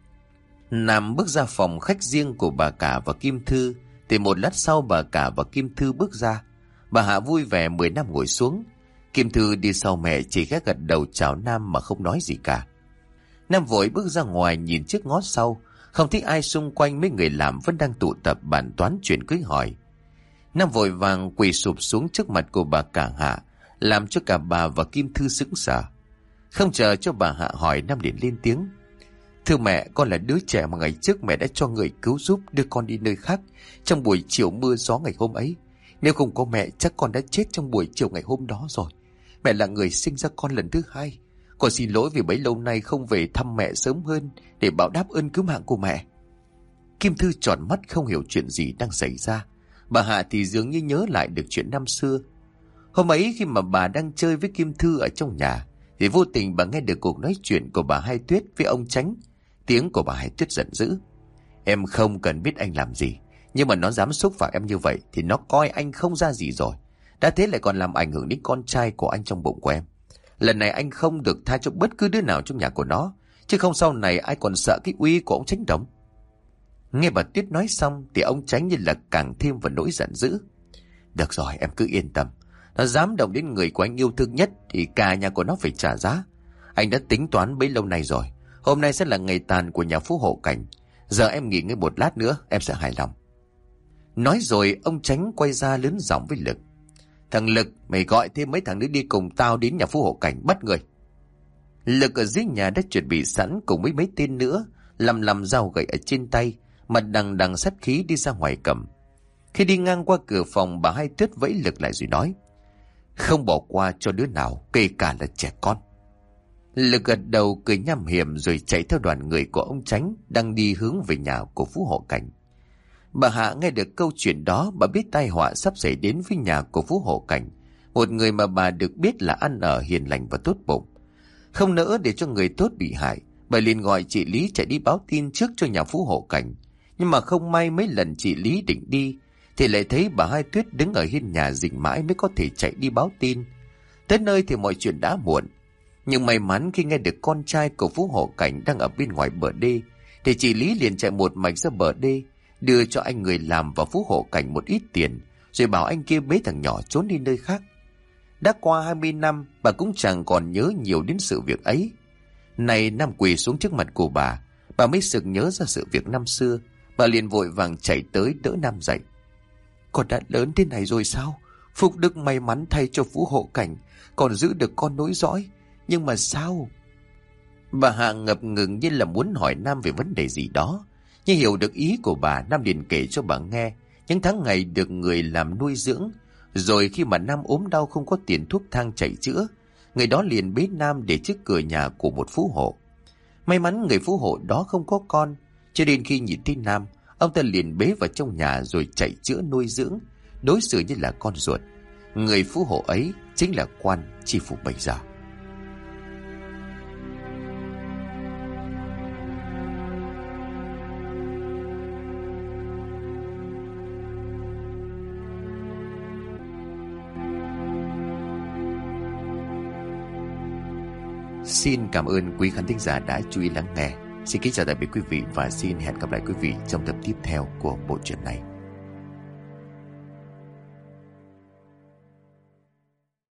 Nam bước ra phòng khách riêng của bà cả và Kim Thư. Thì một lát sau bà cả và Kim Thư bước ra. Bà Hạ vui vẻ mời Nam ngồi xuống. Kim Thư đi sau mẹ chỉ khẽ gật đầu chào Nam mà không nói gì cả. Nam vội bước ra ngoài nhìn trước ngó sau, không thấy ai xung quanh, mấy người làm vẫn đang tụ tập bàn toán chuyện cưới hỏi. Nam vội vàng quỳ sụp xuống trước mặt của bà cả Hạ, làm cho cả bà và Kim Thư sững sờ. Không chờ cho bà Hạ hỏi, Nam liền lên tiếng: Thưa mẹ, con là đứa trẻ mà ngày trước mẹ đã cho người cứu giúp đưa con đi nơi khác trong buổi chiều mưa gió ngày hôm ấy. Nếu không có mẹ chắc con đã chết trong buổi chiều ngày hôm đó rồi. Mẹ là người sinh ra con lần thứ hai. Con xin lỗi vì bấy lâu nay không về thăm mẹ sớm hơn để báo đáp ơn cứu mạng của mẹ. Kim Thư tròn mắt không hiểu chuyện gì đang xảy ra. Bà Hạ thì dường như nhớ lại được chuyện năm xưa. Hôm ấy khi mà bà đang chơi với Kim Thư ở trong nhà thì vô tình bà nghe được cuộc nói chuyện của bà Hai Tuyết với ông Chánh. Tiếng của bà Hai Tuyết giận dữ: Em không cần biết anh làm gì, nhưng mà nó dám xúc phạm em như vậy thì nó coi anh không ra gì rồi. Đã thế lại còn làm ảnh hưởng đến con trai của anh trong bụng của em. Lần này anh không được tha cho bất cứ đứa nào trong nhà của nó, chứ không sau này ai còn sợ cái uy của ông Chánh Đồng. Nghe bà Tuyết nói xong thì ông Chánh như là càng thêm vào nỗi giận dữ. Được rồi, em cứ yên tâm. Nó dám động đến người của anh yêu thương nhất thì cả nhà của nó phải trả giá. Anh đã tính toán bấy lâu nay rồi. Hôm nay sẽ là ngày tàn của nhà Phú Hộ Cảnh. Giờ em nghỉ ngơi một lát nữa em sẽ hài lòng. Nói rồi ông Chánh quay ra lớn giọng với Lực. Thằng Lực, mày gọi thêm mấy thằng nữa đi cùng tao đến nhà Phú Hộ Cảnh bắt người. Lực ở dưới nhà đã chuẩn bị sẵn cùng với mấy tên nữa, lầm dao gậy ở trên tay, mặt đằng đằng sát khí đi ra ngoài cầm. Khi đi ngang qua cửa phòng, bà Hai Tuyết vẫy Lực lại rồi nói: Không bỏ qua cho đứa nào, kể cả là trẻ con. Lực gật đầu cười nham hiểm rồi chạy theo đoàn người của ông Chánh đang đi hướng về nhà của Phú Hộ Cảnh. Bà Hạ nghe được câu chuyện đó, bà biết tai họa sắp xảy đến với nhà của Phú Hộ Cảnh, một người mà bà được biết là ăn ở hiền lành và tốt bụng. Không nỡ để cho người tốt bị hại, bà liền gọi chị Lý chạy đi báo tin trước cho nhà Phú Hộ Cảnh. Nhưng mà không may mấy lần chị Lý định đi thì lại thấy bà Hai Tuyết đứng ở hiên nhà rình mãi mới có thể chạy đi báo tin. Tới nơi thì mọi chuyện đã muộn. Nhưng may mắn khi nghe được con trai của Phú Hộ Cảnh đang ở bên ngoài bờ đê thì chị Lý liền chạy một mạch ra bờ đê, đưa cho anh người làm và Phú Hộ Cảnh một ít tiền, rồi bảo anh kia bế thằng nhỏ trốn đi nơi khác. Đã qua 20 năm, bà cũng chẳng còn nhớ nhiều đến sự việc ấy. Này Nam quỳ xuống trước mặt của bà mới sực nhớ ra sự việc năm xưa. Bà liền vội vàng chạy tới đỡ Nam dậy. Con đã lớn thế này rồi sao? Phúc đức may mắn thay cho Phú Hộ Cảnh, còn giữ được con nối dõi. Nhưng mà sao? Bà Hạ ngập ngừng như là muốn hỏi Nam về vấn đề gì đó. Nhưng hiểu được ý của bà, Nam liền kể cho bà nghe những tháng ngày được người làm nuôi dưỡng. Rồi khi mà Nam ốm đau không có tiền thuốc thang chạy chữa, người đó liền bế Nam để trước cửa nhà của một phú hộ. May mắn người phú hộ đó không có con, cho nên khi nhìn thấy Nam, ông ta liền bế vào trong nhà rồi chạy chữa nuôi dưỡng, đối xử như là con ruột. Người phú hộ ấy chính là quan tri phủ bây giờ. Xin cảm ơn quý khán thính giả đã chú ý lắng nghe. Xin kính chào tạm biệt quý vị và xin hẹn gặp lại quý vị trong tập tiếp theo của bộ truyện này.